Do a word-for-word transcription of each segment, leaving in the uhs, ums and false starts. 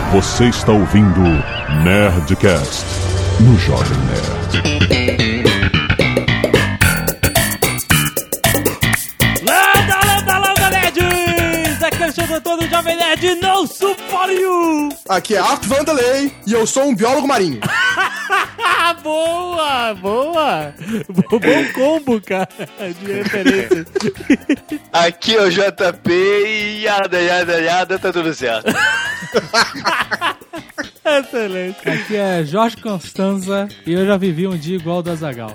Você está ouvindo Nerdcast no Jovem Nerd. Landa, landa, landa, nerds! Aqui é o show todo Jovem Nerd, no support you! Aqui é Art Vanderlei e eu sou um biólogo marinho. Boa, boa! Bom combo, cara, de referência. Aqui é o J P e yada, yada, yada, tá tudo certo. Excelente. Aqui é Jorge Constanza e eu já vivi um dia igual o do Azaghal.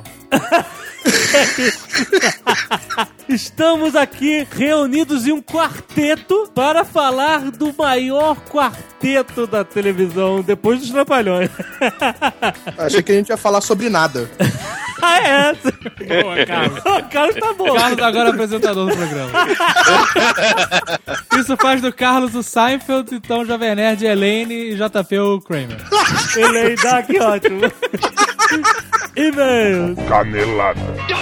Estamos aqui reunidos em um quarteto para falar do maior quarteto da televisão depois dos Trapalhões. Achei que a gente ia falar sobre nada. Ah, é essa? Boa, Carlos. O Carlos tá bom. Carlos agora é apresentador do programa. Isso faz do Carlos o Seinfeld, então o Jovem Nerd é Elaine e J P o Kramer. Elaine, dá que ótimo. E-mails. Canelada.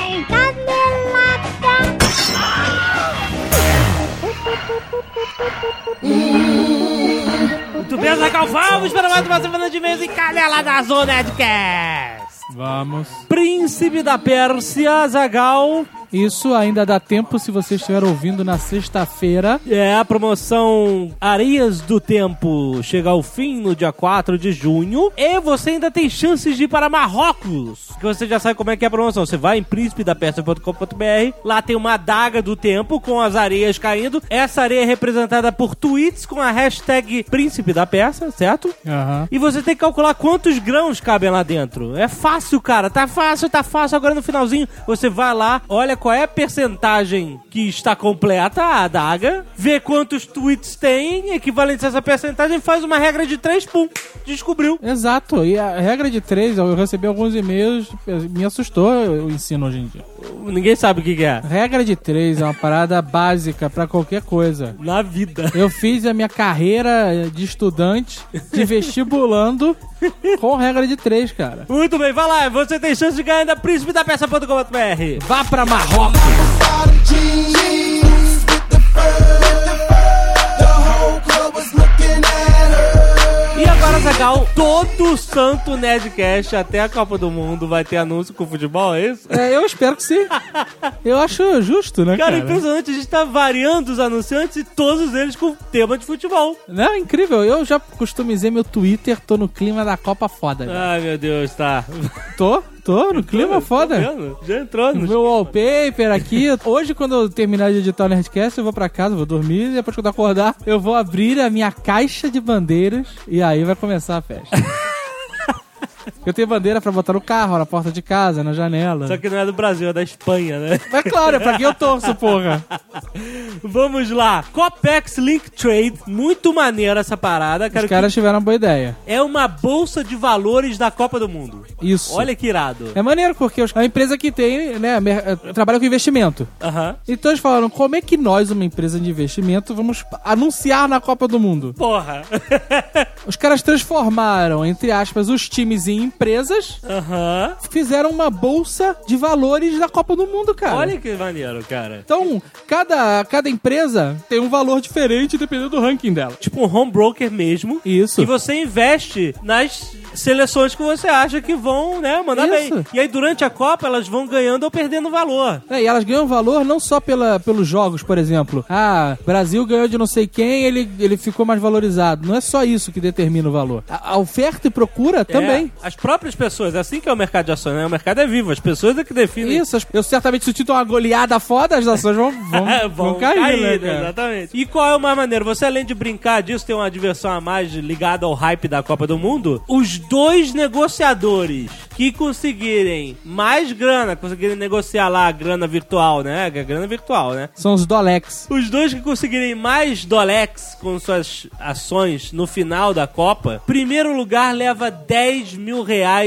Muito bem, Azaghal, vamos para mais uma semana de e-mails e Canela da Zona Nerdcast. Vamos. Príncipe da Pérsia, Azaghal. Isso ainda dá tempo se você estiver ouvindo na sexta-feira. É, a promoção Areias do Tempo chega ao fim no dia quatro de junho. E você ainda tem chances de ir para Marrocos. Que você já sabe como é que é a promoção. Você vai em príncipe da pérsia ponto com ponto b r. Lá tem uma adaga do tempo com as areias caindo. Essa areia é representada por tweets com a hashtag Príncipe da Pérsia, certo? Aham. E você tem que calcular quantos grãos cabem lá dentro. É fácil, cara. Tá fácil, tá fácil. Agora no finalzinho, você vai lá, olha qual é a percentagem que está completa, a adaga, vê quantos tweets tem, equivalente a essa percentagem, faz uma regra de três, pum, descobriu. Exato. E a regra de três, eu recebi alguns e-mails, me assustou o ensino hoje em dia. Ninguém sabe o que que é. Regra de três é uma parada básica pra qualquer coisa. Na vida. Eu fiz a minha carreira de estudante, de vestibulando, com regra de três, cara. Muito bem, vai lá, você tem chance de ganhar da príncipe da pérsia ponto com ponto b r. Vá pra Marrocos! E agora, Azaghal, todo santo Nerdcast até a Copa do Mundo vai ter anúncio com futebol, é isso? É, eu espero que sim. Eu acho justo, né, Cara, cara? impressionante, a gente tá variando os anunciantes e todos eles com tema de futebol. Não, incrível. Eu já customizei meu Twitter, tô no clima da Copa foda. velho. Ai, meu Deus, tá. Tô, tô no clima Tô foda. vendo, já entrou no... Meu wallpaper aqui. Hoje, quando eu terminar de editar o Nerdcast, eu vou pra casa, vou dormir, e depois quando eu acordar, eu vou abrir a minha caixa de bandeiras e aí vai começar a festa. Eu tenho bandeira pra botar no carro, na porta de casa, na janela. Só que não é do Brasil, é da Espanha, né? É claro, é pra quem eu torço, porra. Vamos lá. Copex Link Trade, muito maneira essa parada. Cara, Os caras tiveram uma boa ideia. é uma bolsa de valores da Copa do Mundo. Isso. Olha que irado. É maneiro, porque é uma empresa que tem, né, mer- trabalha com investimento. Aham. Então eles falaram, como é que nós, uma empresa de investimento, vamos anunciar na Copa do Mundo? Porra. Os caras transformaram, entre aspas, os times em empresas, Aham. fizeram uma bolsa de valores da Copa do Mundo, cara. Olha que maneiro, cara. Então, cada, cada empresa tem um valor diferente dependendo do ranking dela. Tipo um home broker mesmo. Isso. E você investe nas seleções que você acha que vão, né, mandar Isso. bem. E aí, durante a Copa, elas vão ganhando ou perdendo valor. É, e elas ganham valor não só pela, pelos jogos, por exemplo. Ah, Brasil ganhou de não sei quem, ele, ele ficou mais valorizado. Não é só isso que determina o valor. A, a oferta e procura também. É, as próprias pessoas, é assim que é o mercado de ações, né? O mercado é vivo, as pessoas é que definem. Isso, as- eu certamente se o Tito uma goleada foda, as ações vão, vão, É, vão cair, né, cara? exatamente. E qual é o mais maneiro? Você, além de brincar disso, tem uma diversão a mais ligada ao hype da Copa do Mundo. Os dois negociadores que conseguirem mais grana, conseguirem negociar lá a grana virtual, né? A grana virtual, né? São os Dolex. Os dois que conseguirem mais Dolex com suas ações no final da Copa, primeiro lugar leva dez mil reais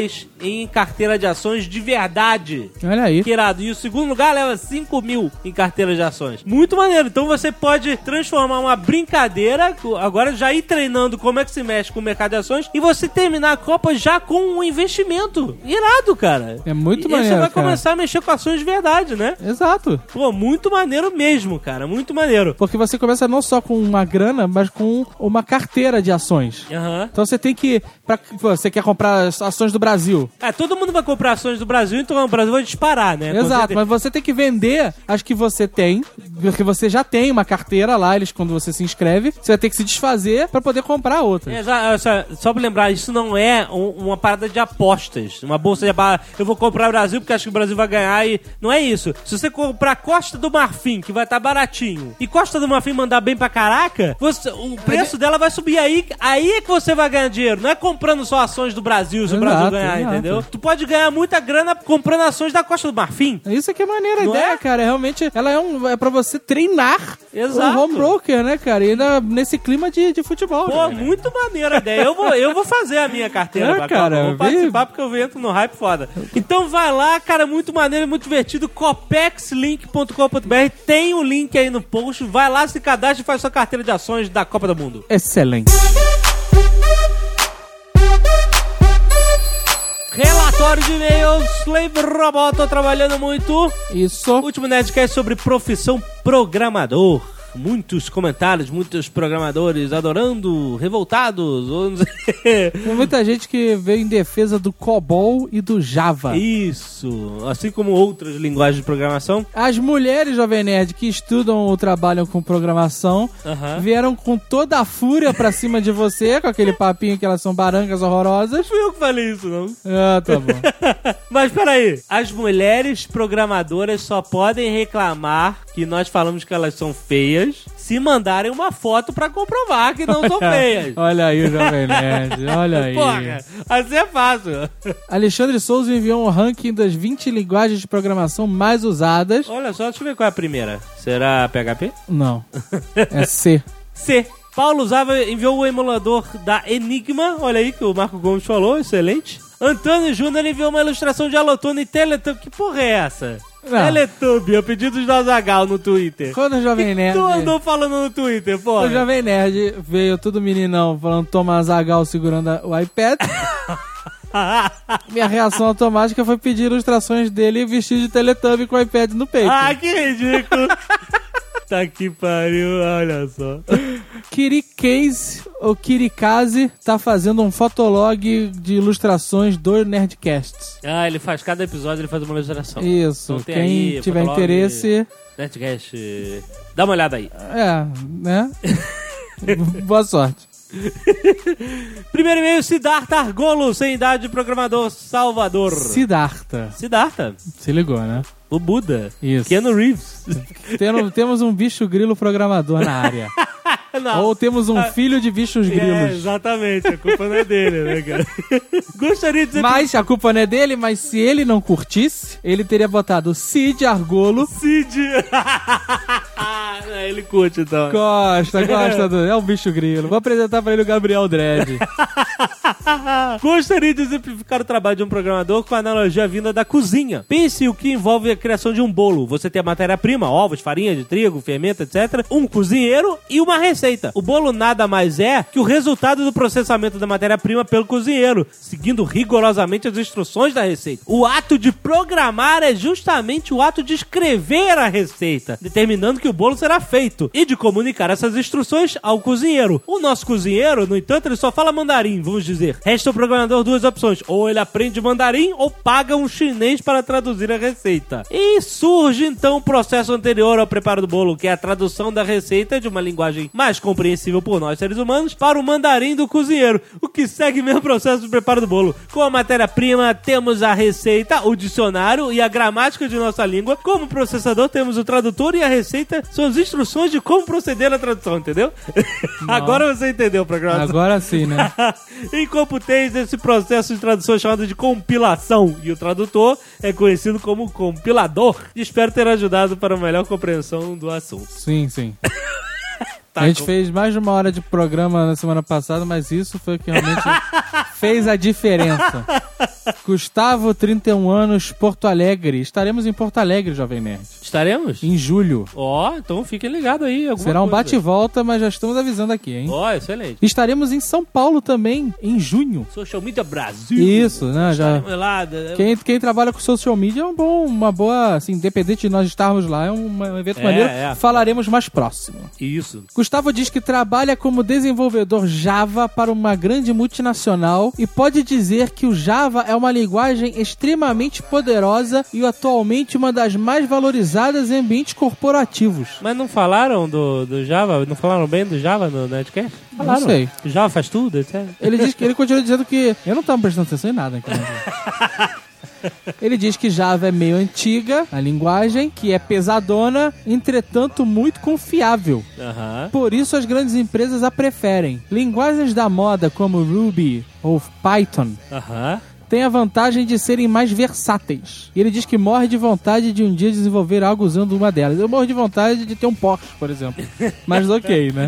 em carteira de ações de verdade. Olha aí. Que irado. E o segundo lugar leva cinco mil em carteira de ações. Muito maneiro. Então você pode transformar uma brincadeira, agora já ir treinando como é que se mexe com o mercado de ações, e você terminar a Copa já com um investimento. Irado, cara. É muito e maneiro, aí você vai cara. começar a mexer com ações de verdade, né? Exato. Pô, muito maneiro mesmo, cara. Muito maneiro. Porque você começa não só com uma grana, mas com uma carteira de ações. Aham. Então você tem que... Pra, você quer comprar as ações do Brasil. Ah, todo mundo vai comprar ações do Brasil, então o Brasil vai disparar, né? Exato, mas você tem que vender as que você tem, porque você já tem uma carteira lá, eles, quando você se inscreve, você vai ter que se desfazer pra poder comprar outra. Exato, só, só pra lembrar, isso não é um, uma parada de apostas, uma bolsa de apostas. Eu vou comprar o Brasil porque acho que o Brasil vai ganhar e... Não é isso. Se você comprar Costa do Marfim, que vai estar baratinho, e Costa do Marfim mandar bem pra caraca, você, o preço dela vai subir aí, aí é que você vai ganhar dinheiro. Não é comprando só ações do Brasil, se Exato, o Brasil ganhar, exato. entendeu? Tu pode ganhar muita grana comprando ações da Costa do Marfim. Isso aqui é maneira a Não ideia, é? cara. Realmente, ela é, um, é pra você treinar Exato. o home broker, né, cara? E ainda nesse clima de, de futebol. Pô, né? muito maneira a ideia. Eu vou, eu vou fazer a minha carteira. É, pra cara, Copa. Vou vi- participar porque eu entro no hype foda. Então vai lá, cara, muito maneiro, muito divertido. copex link ponto com ponto b r. Tem o link aí no post. Vai lá, se cadastra e faz sua carteira de ações da Copa do Mundo. Excelente. Relatório de e-mails. Slave Robot, tô trabalhando muito. Isso. Último Nerdcast sobre profissão programador. Muitos comentários, muitos programadores adorando, revoltados. ou não sei. Tem muita gente que veio em defesa do COBOL e do Java. Isso. Assim como outras linguagens de programação. As mulheres, Jovem Nerd, que estudam ou trabalham com programação, Aham. vieram com toda a fúria pra cima de você, com aquele papinho que elas são barancas horrorosas. Fui eu que falei isso, não. Ah, tá bom. Mas peraí, as mulheres programadoras só podem reclamar que nós falamos que elas são feias se mandarem uma foto pra comprovar que não são feias. Olha aí o Jovem Nerd, olha aí. Porra, assim é fácil. Alexandre Souza enviou um ranking das vinte linguagens de programação mais usadas. Olha só, deixa eu ver qual é a primeira. Será P H P? Não, é C. C. Paulo usava, enviou o emulador da Enigma. Olha aí que o Marco Gomes falou, excelente. Antônio Júnior enviou uma ilustração de Alotone e Teletubbies. Que porra é essa? Não. Teletubbies, a pedido do Azaghal no Twitter. Quando o Jovem que Nerd... tu andou falando no Twitter, porra? O Jovem Nerd veio todo meninão falando Thomas Azaghal segurando a- o iPad. Minha reação automática foi pedir ilustrações dele vestido de Teletubby com o iPad no peito. Ah, que ridículo. Tá que pariu, olha só. Kirikase, ou Kirikaze, tá fazendo um fotolog de ilustrações do Nerdcasts. Ah, ele faz, cada episódio ele faz uma ilustração. Isso, Então tem quem aí, tiver fotolog, interesse... Nerdcast, dá uma olhada aí. É, né? Boa sorte. Primeiro e-mail, Siddhartha Argolo, sem idade, programador, Salvador. Siddhartha. Siddhartha, Se ligou, né? o Buda. Isso. Keanu Reeves. Temos, temos um bicho grilo programador na área. Não. Ou temos um filho de bichos É, grilos. exatamente, a culpa não é dele, né, cara? Gostaria de dizer... Mas a culpa não é dele, mas se ele não curtisse, ele teria botado Cid Argolo. Cid. Ele curte, então. Gosta, gosta do... É um bicho grilo. Vou apresentar pra ele o Gabriel Dredd. Gostaria de exemplificar o trabalho de um programador com a analogia vinda da cozinha. Pense o que envolve a criação de um bolo. Você tem a matéria-prima, ovos, farinha de trigo, fermento, etcétera. Um cozinheiro e uma receita. O bolo nada mais é que o resultado do processamento da matéria-prima pelo cozinheiro, seguindo rigorosamente as instruções da receita. O ato de programar é justamente o ato de escrever a receita, determinando que o bolo será feito, e de comunicar essas instruções ao cozinheiro. O nosso cozinheiro, no entanto, ele só fala mandarim, vamos dizer. Resta ao programador duas opções: ou ele aprende mandarim, ou paga um chinês para traduzir a receita. E surge então o processo anterior ao preparo do bolo, que é a tradução da receita de uma linguagem mais compreensível por nós seres humanos para o mandarim do cozinheiro, o que segue o mesmo processo de preparo do bolo. Com a matéria-prima temos a receita, o dicionário e a gramática de nossa língua. Como processador temos o tradutor e a receita são as instruções de como proceder na tradução, entendeu? Agora você entendeu, programa. Agora sim, né? Em Computês, esse processo de tradução é chamado de compilação, e o tradutor é conhecido como compilador. Espero ter ajudado para uma melhor compreensão do assunto. Sim, sim. Tá A gente com- fez mais de uma hora de programa na semana passada, mas isso foi o que realmente fez a diferença. Gustavo, trinta e um anos, Porto Alegre. Estaremos em Porto Alegre, Jovem Nerd. Estaremos? Em julho. Ó, oh, então fiquem ligados aí. Será um coisa. bate e volta, mas já estamos avisando aqui, hein? Ó, oh, excelente. Estaremos em São Paulo também, em junho. Social Media Brasil. Isso, né? Já... Lá, quem, quem trabalha com social media é um bom, uma boa, assim, independente de nós estarmos lá, é um, um evento é, maneiro. É. Falaremos mais próximo. Isso. Gustavo diz que trabalha como desenvolvedor Java para uma grande multinacional e pode dizer que o Java é uma linguagem extremamente poderosa e atualmente uma das mais valorizadas em ambientes corporativos. Mas não falaram do, do Java? Não falaram bem do Java no Nerdcast? Falaram. Não sei. O Java faz tudo, etcétera. Ele diz que ele continua dizendo que eu não estava prestando atenção em nada. Ele diz que Java é meio antiga, a linguagem, que é pesadona, entretanto muito confiável. Uhum. Por isso as grandes empresas a preferem. Linguagens da moda como Ruby ou Python Uhum. têm a vantagem de serem mais versáteis. E ele diz que morre de vontade de um dia desenvolver algo usando uma delas. Eu morro de vontade de ter um Porsche, por exemplo. Mas ok, né?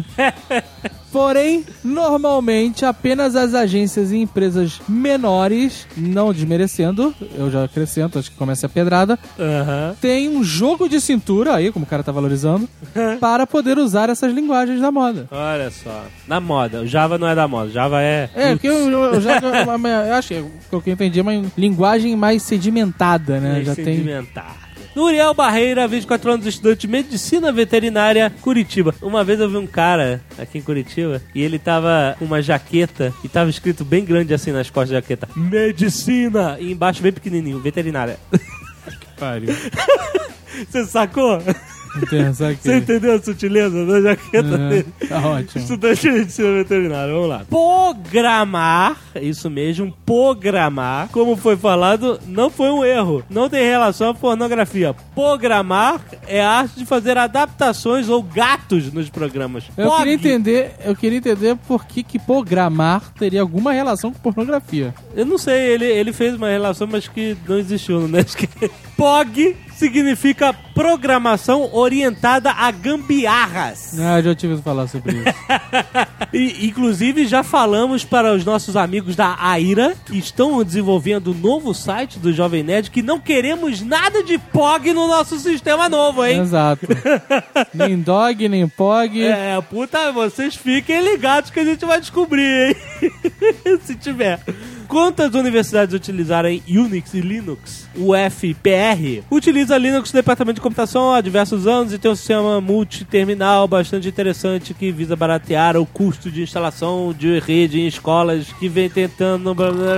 Porém, normalmente, apenas as agências e empresas menores, não desmerecendo, eu já acrescento, acho que começa a pedrada, uhum. tem um jogo de cintura, aí, como o cara tá valorizando, para poder usar essas linguagens da moda. Olha só. Na moda. O Java não é da moda. O Java é... É, porque eu, eu, eu já... Eu, eu acho que o que eu entendi é uma linguagem mais sedimentada, né? Mais já sedimentada. Tem... Uriel Barreira, vinte e quatro anos, estudante de Medicina Veterinária, Curitiba. Uma vez eu vi um cara aqui em Curitiba e ele tava com uma jaqueta e tava escrito bem grande assim nas costas da jaqueta: Medicina! E embaixo bem pequenininho, Veterinária. Que pariu. Você sacou? Entendi, você entendeu a sutileza da jaqueta é, dele? Tá ótimo. Estudante de medicina veterinária, vamos lá. Programar, isso mesmo, programar, como foi falado, não foi um erro. Não tem relação à pornografia. Programar é a arte de fazer adaptações ou gatos nos programas. Eu Pog. queria entender, eu queria entender por que que programar teria alguma relação com pornografia. Eu não sei, ele, ele fez uma relação, mas que não existiu no Nerdcast. Pog significa programação orientada a gambiarras. Ah, já tive que falar sobre isso. E, inclusive, já falamos para os nossos amigos da Aira, que estão desenvolvendo um novo site do Jovem Nerd, que não queremos nada de P O G no nosso sistema novo, hein? Exato. Nem dog, nem P O G. É, puta, vocês fiquem ligados que a gente vai descobrir, hein? Se tiver. Quantas universidades utilizarem Unix e Linux? O F P R utiliza Linux no departamento de computação há diversos anos e tem um sistema multiterminal bastante interessante que visa baratear o custo de instalação de rede em escolas que vem tentando...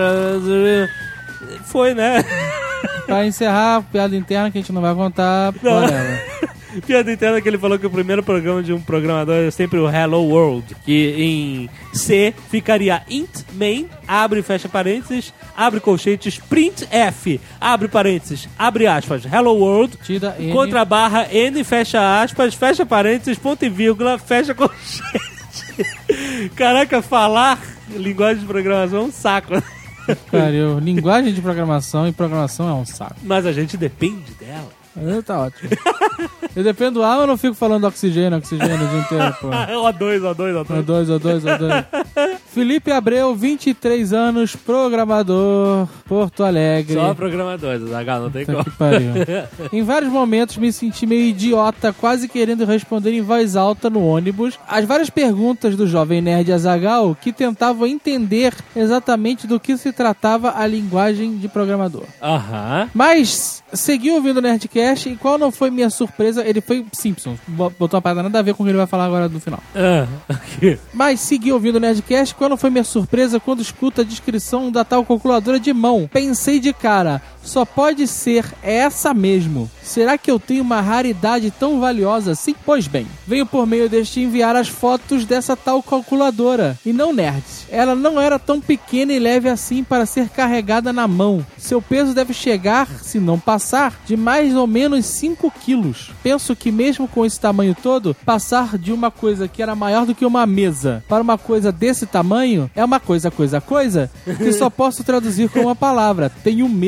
Foi, né? Pra encerrar, piada interna que a gente não vai contar. Não. Whatever. Piada interna que ele falou que o primeiro programa de um programador é sempre o Hello World, que em C ficaria int main, abre e fecha parênteses, abre colchetes, print F, abre parênteses, abre aspas, Hello World, Tira N. contra barra N, fecha aspas, fecha parênteses, ponto e vírgula, fecha colchete. Caraca, falar linguagem de programação é um saco. Cara, eu, linguagem de programação e programação é um saco. Mas a gente depende dela. Tá ótimo. Eu dependo do ar, eu não fico falando oxigênio, oxigênio o dia inteiro, pô. O dois, O dois, O dois. O dois, O dois, O dois. Felipe Abreu, vinte e três anos, programador, Porto Alegre. Só programador, Zagal, não tem Puta como. que pariu. Em vários momentos me senti meio idiota, quase querendo responder em voz alta no ônibus as várias perguntas do jovem nerd Azaghal que tentavam entender exatamente do que se tratava a linguagem de programador. Aham. Mas segui ouvindo o Nerdcast e qual não foi minha surpresa? Ele foi Simpsons. Botou uma parada nada a ver com o que ele vai falar agora no final. Ah, ok. Mas segui ouvindo o Nerdcast, qual não foi minha surpresa quando escuto a descrição da tal calculadora de mão? Pensei de cara, só pode ser essa mesmo. Será que eu tenho uma raridade tão valiosa assim? Pois bem, venho por meio deste enviar as fotos dessa tal calculadora. E não nerds. Ela não era tão pequena e leve assim para ser carregada na mão. Seu peso deve chegar, se não passar, de mais ou menos cinco quilos. Penso que mesmo com esse tamanho todo, passar de uma coisa que era maior do que uma mesa para uma coisa desse tamanho é uma coisa, coisa, coisa, que só posso traduzir com uma palavra. Tenho medo.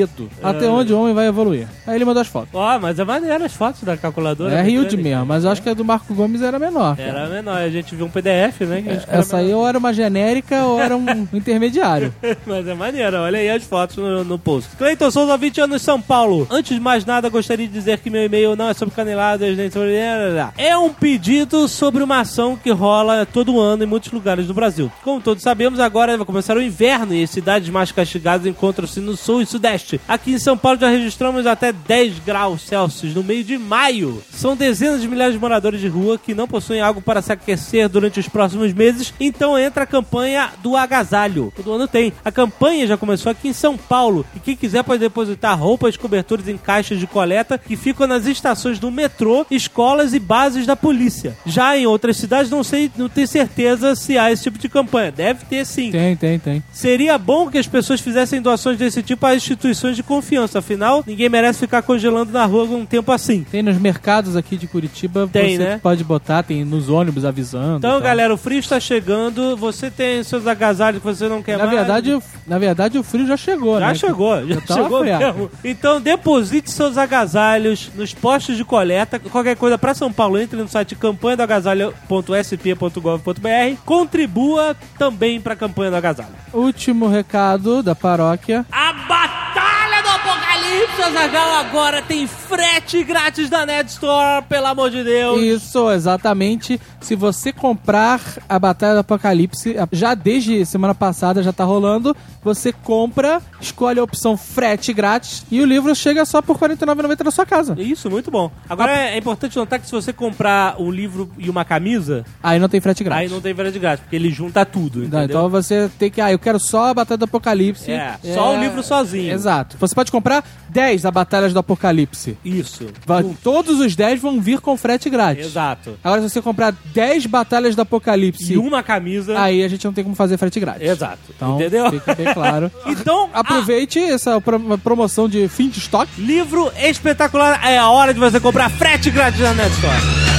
Até onde o homem vai evoluir. Aí ele mandou as fotos. Ó, mas é maneiro as fotos da calculadora. É huge mesmo, mas eu acho que a do Marco Gomes era menor. Cara. Era menor, a gente viu um P D F, né? Que a gente Essa aí ou era uma genérica ou era um intermediário. Mas é maneiro, olha aí as fotos no, no post. Cleiton Souza, vinte anos, São Paulo. Antes de mais nada, gostaria de dizer que meu e-mail não é sobre caneladas, nem sobre... É um pedido sobre uma ação que rola todo ano em muitos lugares do Brasil. Como todos sabemos, agora vai começar o inverno e as cidades mais castigadas encontram-se no sul e sudeste. Aqui em São Paulo já registramos até dez graus Celsius no meio de maio. São dezenas de milhares de moradores de rua que não possuem algo para se aquecer durante os próximos meses, então entra a campanha do agasalho. Todo ano tem. A campanha já começou aqui em São Paulo e quem quiser pode depositar roupas e cobertores em caixas de coleta que ficam nas estações do metrô, escolas e bases da polícia. Já em outras cidades não sei, não tenho certeza se há esse tipo de campanha. Deve ter sim. Tem, tem, tem. Seria bom que as pessoas fizessem doações desse tipo a instituições de confiança. Afinal, ninguém merece ficar congelando na rua um tempo assim. Tem nos mercados aqui de Curitiba, tem, você né? pode botar, tem nos ônibus avisando. Então, galera, o frio está chegando. Você tem seus agasalhos que você não quer na mais. Verdade, o, na verdade, o frio já chegou, já né? Chegou, já, já chegou friado. mesmo. Então, deposite seus agasalhos nos postos de coleta. Qualquer coisa para São Paulo, entre no site campanha do agasalho ponto s p ponto gov ponto b r. Contribua também para a campanha do agasalho. Último recado da paróquia. A Batalha do Apocalipse, Azaghal, agora tem frete grátis da Nerd Store, pelo amor de Deus. Isso, exatamente. Se você comprar a Batalha do Apocalipse, já desde semana passada já tá rolando, você compra, escolhe a opção frete grátis e o livro chega só por quarenta e nove reais e noventa centavos na sua casa. Isso, muito bom. Agora é, é importante notar que se você comprar um livro e uma camisa... Aí não tem frete grátis. Aí não tem frete grátis, porque ele junta tudo, entendeu? Não, então você tem que... Ah, eu quero só a Batalha do Apocalipse. É, é, só o livro sozinho. Exato. Você pode comprar dez da Batalhas do Apocalipse. Isso. Vai, todos os dez vão vir com frete grátis. Exato. Agora, se você comprar dez Batalhas do Apocalipse... E uma camisa... Aí a gente não tem como fazer frete grátis. Exato. Então, entendeu? fica bem claro. Então... Aproveite ah, essa pro- promoção de fim de estoque. Livro espetacular. É a hora de você comprar frete grátis na Nerd Store.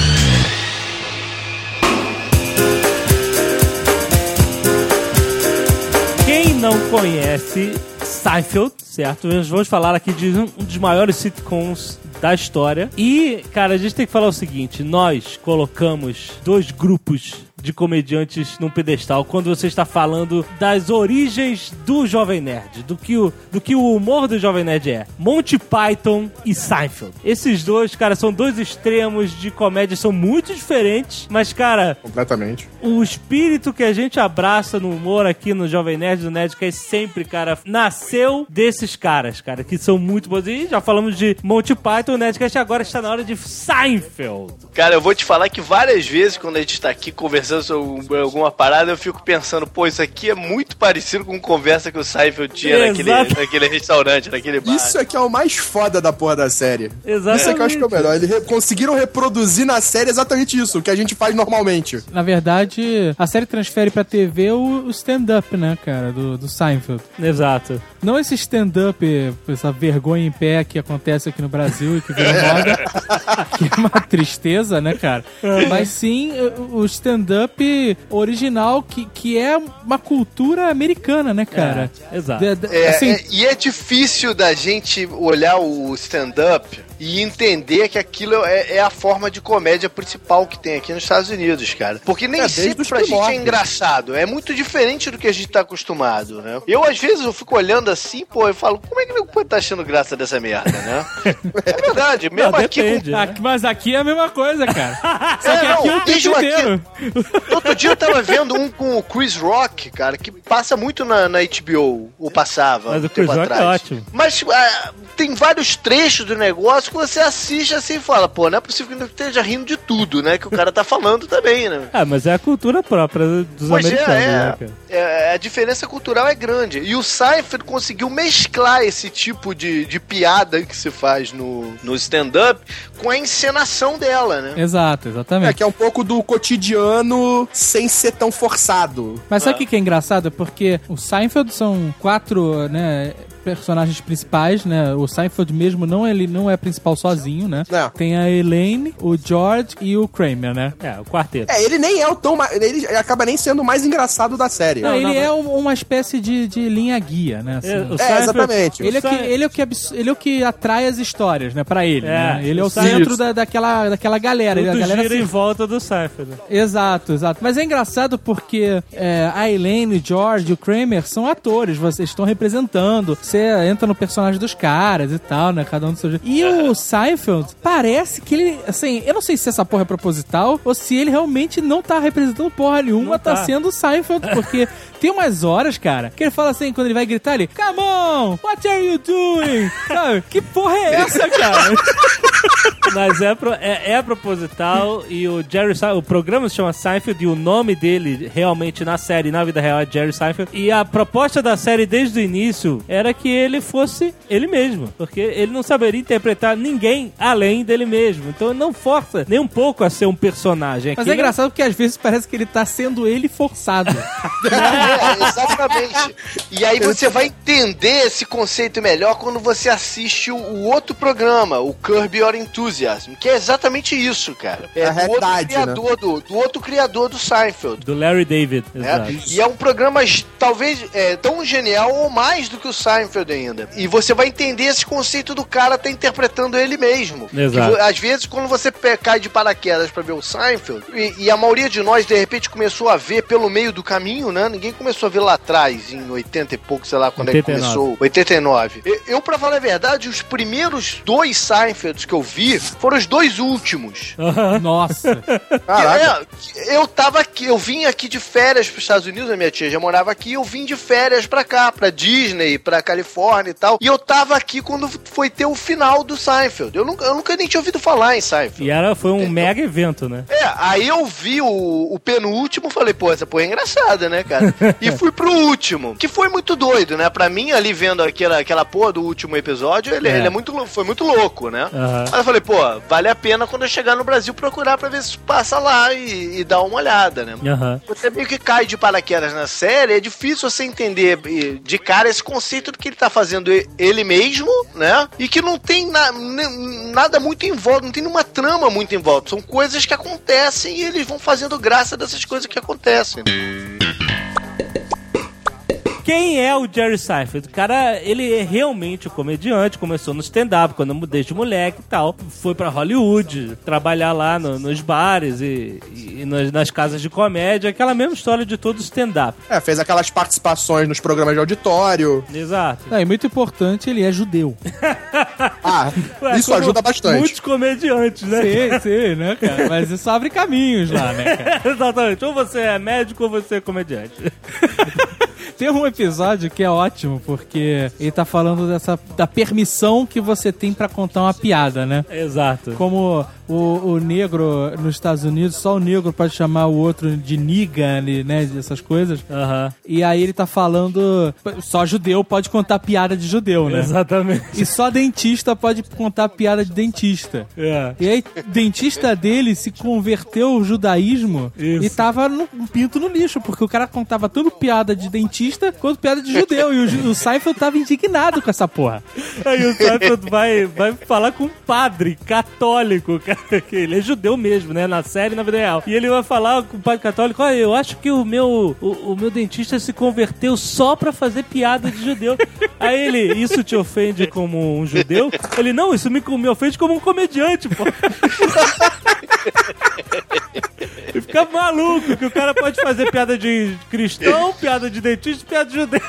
Quem não conhece Seinfeld, certo? Nós vamos falar aqui de um dos maiores sitcoms da história. E, cara, a gente tem que falar o seguinte: nós colocamos dois grupos de comediantes num pedestal quando você está falando das origens do Jovem Nerd, do que o, do que o humor do Jovem Nerd é. Monty Python e Seinfeld. Esses dois, cara, são dois extremos de comédia, são muito diferentes, mas, cara... Completamente. O espírito que a gente abraça no humor aqui no Jovem Nerd, do Nerdcast, sempre, cara, nasceu desses caras, cara, que são muito bons. E já falamos de Monty Python, o Nerdcast agora está na hora de Seinfeld. Cara, eu vou te falar que várias vezes, quando a gente está aqui conversando sobre alguma parada, eu fico pensando, pô, isso aqui é muito parecido com conversa que o Seinfeld tinha naquele, naquele restaurante, naquele bar. Isso é que é o mais foda da porra da série. Exatamente. Isso é que eu acho que é o melhor. Eles re- conseguiram reproduzir na série exatamente isso, o que a gente faz normalmente. Na verdade, a série transfere pra T V o, o stand-up, né, cara, do, do Seinfeld. Exato. Não esse stand-up, essa vergonha em pé que acontece aqui no Brasil e que virou moda, que é uma tristeza, né, cara? Mas sim o stand-up original, que, que é uma cultura americana, né, cara? É, exato. De, de, É, assim, é, e é difícil da gente olhar o stand-up e entender que aquilo é, é a forma de comédia principal que tem aqui nos Estados Unidos, cara. Porque nem É, desde sempre os pra gente é primórdios. engraçado. É muito diferente do que a gente tá acostumado, né? Eu, às vezes, eu fico olhando assim, pô, eu falo, como é que ele tá achando graça dessa merda, né? É verdade, mesmo Não, aqui depende, com... né? aqui- mas aqui é a mesma coisa, cara. Só É, que não, aqui é o tempo mesmo aqui- inteiro. Outro dia eu tava vendo um com o Chris Rock, cara, que passa muito na, na H B O, ou passava Mas um o Chris tempo Rock é atrás. ótimo. Mas ah, tem vários trechos do negócio que você assiste assim e fala, pô, não é possível que não esteja rindo de tudo, né, que o cara tá falando também, né? Ah, mas é a cultura própria dos Pois é, americanos, é, né, cara? é, a diferença cultural é grande. E o Seinfeld conseguiu mesclar esse tipo de, de piada que se faz no, no stand-up com a encenação dela, né? Exato, É, exatamente. que é um pouco do cotidiano genuíno sem ser tão forçado. Mas sabe o que, que é engraçado? Porque o Seinfeld são quatro, né, personagens principais, né? O Seinfeld mesmo não, ele não é principal sozinho, né? É. Tem a Elaine, o George e o Kramer, né? É, o quarteto. É, ele nem é o tão... ma- Ele acaba nem sendo o mais engraçado da série. Não, Não, ele não, é um- uma espécie de, de linha guia, né? assim. É, o É, Seinfeld- exatamente. Ele é, o que, Sein- ele, é o que abs- ele é o que atrai as histórias, né? Pra ele, É, né? Ele é o o Sein- centro Isso. da, daquela, daquela galera. Ele- a Tudo galera gira se- em volta do Seinfeld. Exato, exato. Mas é engraçado porque é, a Elaine, o George e o Kramer são atores, vocês estão representando. Você entra no personagem dos caras e tal, né? Cada um do seu jeito. E o Seinfeld, parece que ele, assim, eu não sei se essa porra é proposital ou se ele realmente não tá representando porra nenhuma, Não tá. tá. sendo o Seinfeld, porque tem umas horas, cara, que ele fala assim, quando ele vai gritar, ele, come on, what are you doing? Sabe? Que porra é essa, cara? Mas é, pro- é, é proposital e o Jerry Seinfeld, o programa se chama Seinfeld e o nome dele realmente na série, na vida real, é Jerry Seinfeld. E a proposta da série desde o início era que ele fosse ele mesmo, porque ele não saberia interpretar ninguém além dele mesmo. Então ele não força nem um pouco a ser um personagem. Mas Aquilo é engraçado porque às vezes parece que ele tá sendo ele forçado. É, exatamente. E aí você vai entender esse conceito melhor quando você assiste o, o outro programa, o Curb Your Enthusiasm, que é exatamente isso, cara. É A do outro realidade, criador do, do outro criador do Seinfeld. do Larry David. Né? Exato. E é um programa talvez é, tão genial ou mais do que o Seinfeld ainda. E você vai entender esse conceito do cara tá interpretando ele mesmo. Exato. E, às vezes, quando você pe- cai de paraquedas pra ver o Seinfeld, e, e a maioria de nós, de repente, começou a ver pelo meio do caminho, né? Ninguém começou a ver lá atrás, em oitenta e pouco, sei lá, quando é que oitenta e nove. começou. oitenta e nove. Eu, eu, pra falar a verdade, os primeiros dois Seinfelds que eu vi foram os dois últimos. Nossa. Caraca. É, eu tava aqui, eu vim aqui de férias pros Estados Unidos, a minha tia já morava aqui, eu vim de férias pra cá, pra Disney, pra Califórnia e tal, e eu tava aqui quando foi ter o final do Seinfeld. Eu nunca, eu nunca nem tinha ouvido falar em Seinfeld. E era, foi um mega evento, né? É, aí eu vi o, o penúltimo, falei, pô, essa porra é engraçada, né, cara? E fui pro último, que foi muito doido, né? Pra mim, ali vendo aquela, aquela porra do último episódio, ele é, É. ele é muito, lou- foi muito louco, né? Aham. Aí eu falei, pô, vale a pena quando eu chegar no Brasil procurar pra ver se passa lá e, e dar uma olhada, né? Aham. Você meio que cai de paraquedas na série, é difícil você entender eh, de cara esse conceito do que ele tá fazendo e- ele mesmo, né? E que não tem na- ne- nada muito em volta, não tem nenhuma trama muito em volta. São coisas que acontecem e eles vão fazendo graça dessas coisas que acontecem. Quem é o Jerry Seinfeld? O cara, ele é realmente um comediante, começou no stand-up quando eu desde moleque e tal. Foi pra Hollywood, trabalhar lá no- nos bares e, e nas, nas casas de comédia, aquela mesma história de todo stand-up. É, fez aquelas participações nos programas de auditório. Exato. É, e muito importante, ele é judeu. Ah, Ué, isso como ajuda bastante. Muitos comediantes, né? Sim, sim, né, cara? Mas isso abre caminhos lá, né, cara? Exatamente. Ou você é médico ou você é comediante. Tem um episódio que é ótimo, porque ele tá falando dessa, da permissão que você tem pra contar uma piada, né? Exato. Como o, o negro nos Estados Unidos, só o negro pode chamar o outro de niga, né? Essas coisas. Aham. E aí ele tá falando, só judeu pode contar piada de judeu, né? Exatamente. E só dentista pode contar piada de dentista. É. E aí, dentista dele se converteu ao judaísmo Isso. e tava no, um pinto no lixo, porque o cara contava tanto piada de dentista quanto piada de judeu. E o, Ju- o Seinfeld tava indignado com essa porra. Aí o Seinfeld vai, vai falar com um padre católico, cara, que ele é judeu mesmo, né? Na série e na vida real. E ele vai falar com o padre católico, olha, eu acho que o meu, o, o meu dentista se converteu só pra fazer piada de judeu. Aí ele, isso te ofende como um judeu? Ele, não, isso me, me ofende como um comediante, pô. E fica maluco que o cara pode fazer piada de cristão, piada de dentista, piada de judeu.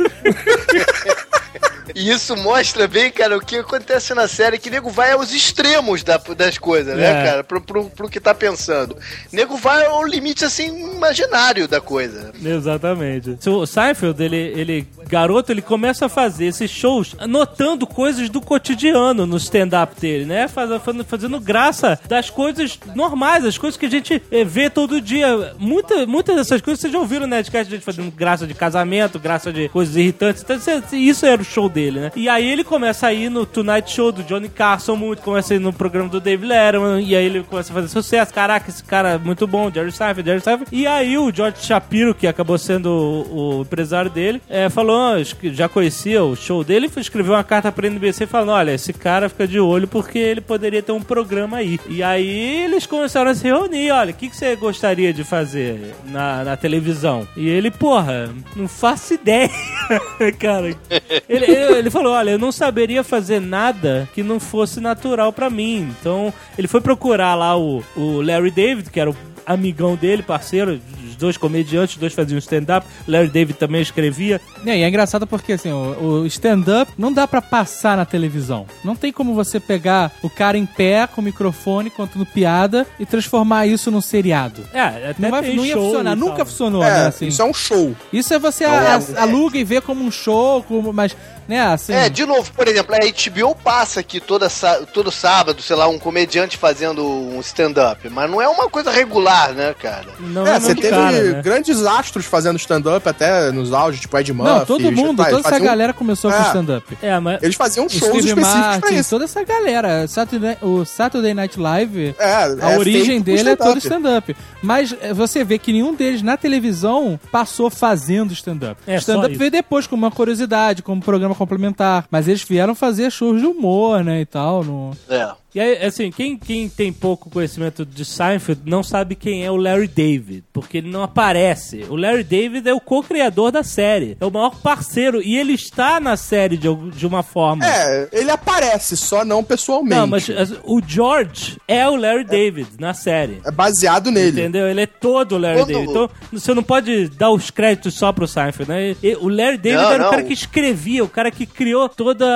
E isso mostra bem, cara, o que acontece na série, que nego vai aos extremos da- das coisas, né, É. cara? Pro, pro, pro que tá pensando. Nego vai ao limite, assim, imaginário da coisa. Exatamente. O Seinfeld, ele, ele, garoto, ele começa a fazer esses shows notando coisas do cotidiano no stand-up dele, né? Faz, faz- fazendo graça das coisas normais, as coisas que a gente eh, vê todo dia. Muita, muitas dessas coisas vocês já ouviram, né? De gente fazendo graça de casamento, graça de coisas irritantes. Então, isso- isso era o show dele. dele, né? E aí ele começa a ir no Tonight Show do Johnny Carson, muito, começa a ir no programa do David Letterman, e aí ele começa a fazer sucesso. Caraca, esse cara é muito bom, Jerry Seinfeld, Jerry Seinfeld. E aí o George Shapiro, que acabou sendo o, o empresário dele, é, falou, já conhecia o show dele, escreveu uma carta pra N B C falando, olha, esse cara fica de olho porque ele poderia ter um programa aí. E aí eles começaram a se reunir, olha, o que, que você gostaria de fazer na, na televisão? E ele, porra, não faço ideia, cara. Ele, ele, ele falou, olha, eu não saberia fazer nada que não fosse natural pra mim. Então, ele foi procurar lá o, o Larry David, que era o amigão dele, parceiro, os dois comediantes, os dois faziam stand-up, Larry David também escrevia. É, e é engraçado porque, assim, o, o stand-up não dá pra passar na televisão. Não tem como você pegar o cara em pé, com o microfone, contando piada, e transformar isso num seriado. É, até não, vai, tem não ia show funcionar, e nunca tal. funcionou, É, né, assim. isso é um show. Isso é você Não, a, é, a, aluga e vê como um show, como, mas, né, assim... É, de novo, por exemplo, a H B O passa aqui toda, todo sábado, sei lá, um comediante fazendo um stand-up, mas não é uma coisa regular, né, cara? Não É, é você muito teve cara, né? grandes astros fazendo stand-up até nos auges, tipo Ed Murphy. Não, todo mundo, tá, toda essa faziam- galera começou É. com stand-up. É, mas... Eles faziam O shows Steve específicos pra Martin, isso. toda essa galera. Saturday, o Saturday Night Live, É, a é origem feito com dele é todo stand-up. stand-up. Mas é, você vê que nenhum deles na televisão passou fazendo stand-up. É, só Stand-up isso. veio depois, como uma curiosidade, como programa complementar. Mas eles vieram fazer shows de humor, né, e tal. No... É. E aí, assim, quem, quem tem pouco conhecimento de Seinfeld não sabe quem é o Larry David, porque ele não aparece. O Larry David é o co-criador da série, é o maior parceiro, e ele está na série de, algum- de uma forma. É, ele aparece, só não pessoalmente. Não, mas assim, o George é o Larry David na série. É baseado nele. Entendeu? Ele é todo o Larry Quando- David. Então, você não pode dar os créditos só pro Seinfeld, né? E- o Larry David Não, era não. o cara que escrevia, o cara que criou toda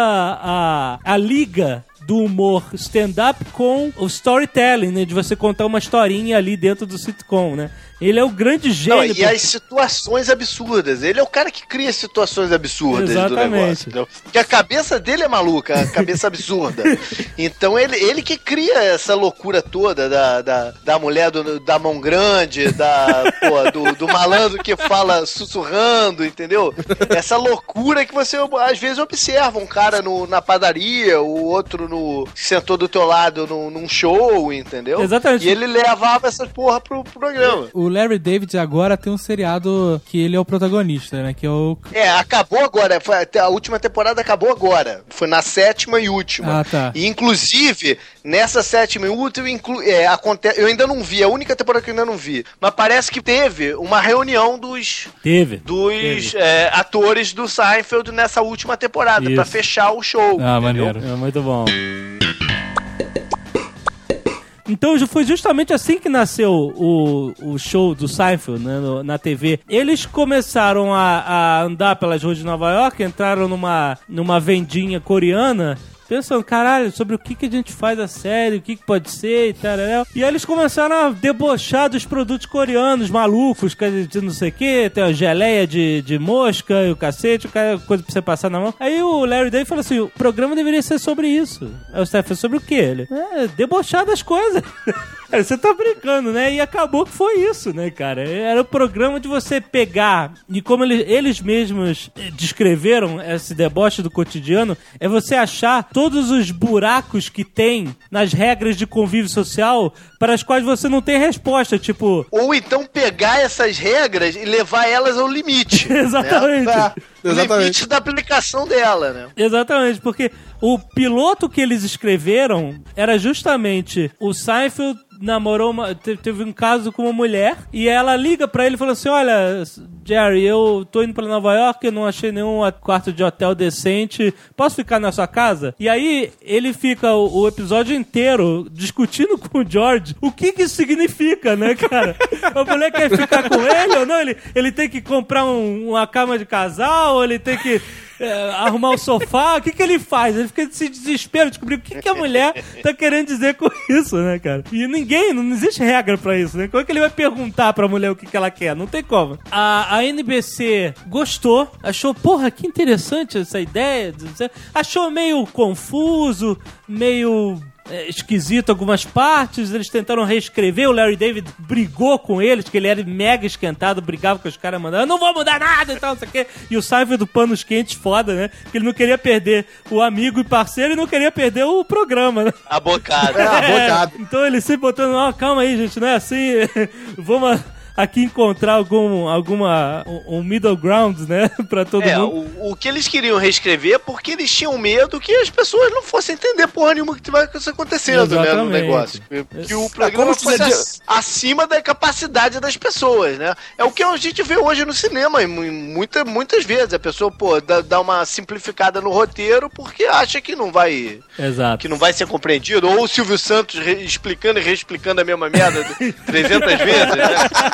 a, a liga do humor stand-up com o storytelling, né? De você contar uma historinha ali dentro do sitcom, né? Ele é o grande Não, gênio. e as situações absurdas. Ele é o cara que cria situações absurdas do Exatamente. negócio. Entendeu? Porque a cabeça dele é maluca, a cabeça absurda. Então ele, ele que cria essa loucura toda da, da, da mulher do, da mão grande, da, pô, do, do malandro que fala sussurrando, entendeu? Essa loucura que você às vezes observa um cara no, na padaria, o outro no, sentou do teu lado no, num show, entendeu? Exatamente. E ele levava essas porra pro, pro programa. O Larry David agora tem um seriado que ele é o protagonista, né? Que é o... É, acabou agora. Foi, a última temporada acabou agora. Foi na sétima e última. Ah, tá. E, inclusive, nessa sétima e última, inclu, é, aconte, eu ainda não vi. É a única temporada que eu ainda não vi. Mas parece que teve uma reunião dos, Teve. dos Teve. é, atores do Seinfeld nessa última temporada, Isso. pra fechar o show. Ah, entendeu? maneiro. É muito bom. Então foi justamente assim que nasceu o, o show do Seinfeld, né, no- na T V. Eles começaram a, a andar pelas ruas de Nova York, entraram numa, numa vendinha coreana, pensando, caralho, sobre o que, que a gente faz a série, o que, que pode ser e tal. E aí eles começaram a debochar dos produtos coreanos malucos, que de não sei o que, tem a geleia de, de mosca e o cacete, o cara, coisa pra você passar na mão. Aí o Larry David falou assim, o programa deveria ser sobre isso. Aí o Steph falou, sobre o que? Ele? É, debochar das coisas. Aí você tá brincando, né? E acabou que foi isso, né, cara? Era o programa de você pegar, e como eles, eles mesmos eh, descreveram esse deboche do cotidiano, é você achar todos os buracos que tem nas regras de convívio social para as quais você não tem resposta, tipo... Ou então pegar essas regras e levar elas ao limite. Exatamente. Né? É, O exatamente. limite da aplicação dela, né? Exatamente, porque o piloto que eles escreveram era justamente o Seinfeld namorou uma, te- teve um caso com uma mulher e ela liga pra ele e falou assim, olha, Jerry, eu tô indo pra Nova York, eu não achei nenhum quarto de hotel decente, posso ficar na sua casa? E aí ele fica o, o episódio inteiro discutindo com o George o que que isso significa, né, cara? A mulher quer ficar com ele ou não? Ele, ele tem que comprar um- uma cama de casal, ou ele tem que é, arrumar o sofá, o que que ele faz? Ele fica nesse desespero, descobrir o que que a mulher tá querendo dizer com isso, né, cara? E ninguém, não existe regra pra isso, né? Como é que ele vai perguntar pra mulher o que que ela quer? Não tem como. A, a N B C gostou, achou, porra, que interessante essa ideia, achou meio confuso, meio... é, esquisito algumas partes, eles tentaram reescrever, o Larry David brigou com eles, que ele era mega esquentado, brigava com os caras, mandando, eu não vou mudar nada e tal, não sei o quê. E o Seinfeld do panos quentes foda, né? Porque ele não queria perder o amigo e parceiro e não queria perder o programa, né? Abocado. É, abocado. É, então ele sempre botando, ó, oh, calma aí, gente, não é assim, vamos aqui encontrar algum alguma, um middle ground, né, pra todo é, mundo. O, o que eles queriam reescrever é porque eles tinham medo que as pessoas não fossem entender porra nenhuma que vai acontecendo, né, no negócio. Que o programa fosse ac- acima da capacidade das pessoas, né? É o que a gente vê hoje no cinema, muita, muitas vezes. A pessoa, pô, dá, dá uma simplificada no roteiro porque acha que não vai... Exato. Que não vai ser compreendido. Ou o Silvio Santos re- explicando e reexplicando a mesma merda trezentas vezes, né?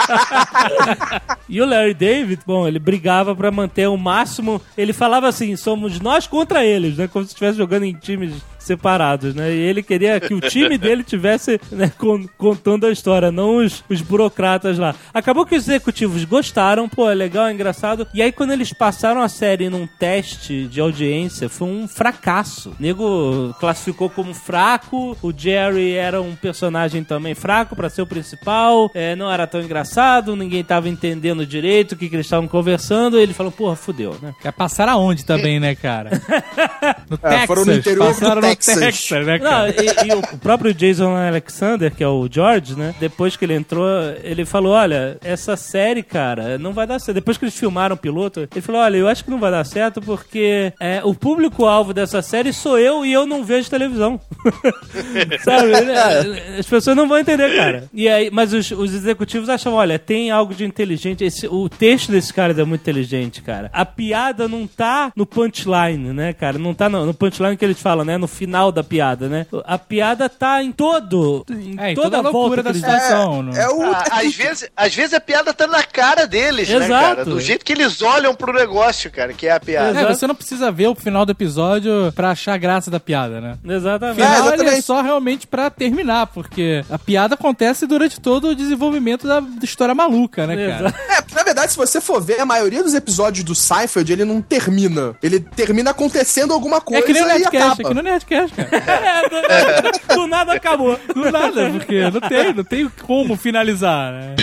E o Larry David, bom, ele brigava pra manter o máximo. Ele falava assim, somos nós contra eles, né? Como se estivesse jogando em times separados, né? E ele queria que o time dele tivesse, né, con- contando a história, não os, os burocratas lá. Acabou que os executivos gostaram, pô, é legal, é engraçado. E aí quando eles passaram a série num teste de audiência, foi um fracasso. O nego classificou como fraco, o Jerry era um personagem também fraco pra ser o principal, é, não era tão engraçado, ninguém tava entendendo direito o que, que eles estavam conversando, e ele falou, porra, fudeu, né? Quer passar aonde também, né, cara? No É, Texas. foram no interior passaram do no Texas. Texas, né, Não, cara? e, e o próprio Jason Alexander, que é o George, né? Depois que ele entrou, ele falou, olha, essa série, cara, não vai dar certo. Depois que eles filmaram o piloto, ele falou, olha, eu acho que não vai dar certo porque é, o público-alvo dessa série sou eu e eu não vejo televisão. Sabe? As pessoas não vão entender, cara. E aí, mas os, os executivos acham, olha, tem algo de inteligente. Esse, o texto desse cara é muito inteligente, cara. A piada não tá no punchline, né, cara? Não tá no, no punchline que eles falam, né? No final da piada, né? A piada tá em todo... Em É, em toda, toda a volta loucura que da eles situação. não- É o. Ah, às, vezes, às vezes a piada tá na cara deles, né, Exato. cara? Do jeito que eles olham pro negócio, cara, que é a piada. É, você não precisa ver o final do episódio pra achar graça da piada, né? O Exatamente. final É, ele é exatamente. só realmente pra terminar, porque a piada acontece durante todo o desenvolvimento da, da história maluca, né, cara? Exato. É, na verdade, se você for ver, a maioria dos episódios do Seinfeld, ele não termina. Ele termina acontecendo alguma É coisa que nem o e Nerdcast, é acaba. que nem o Nerdcast, cara. É, do, do nada acabou. Do nada, porque não tem, não tem como finalizar, né?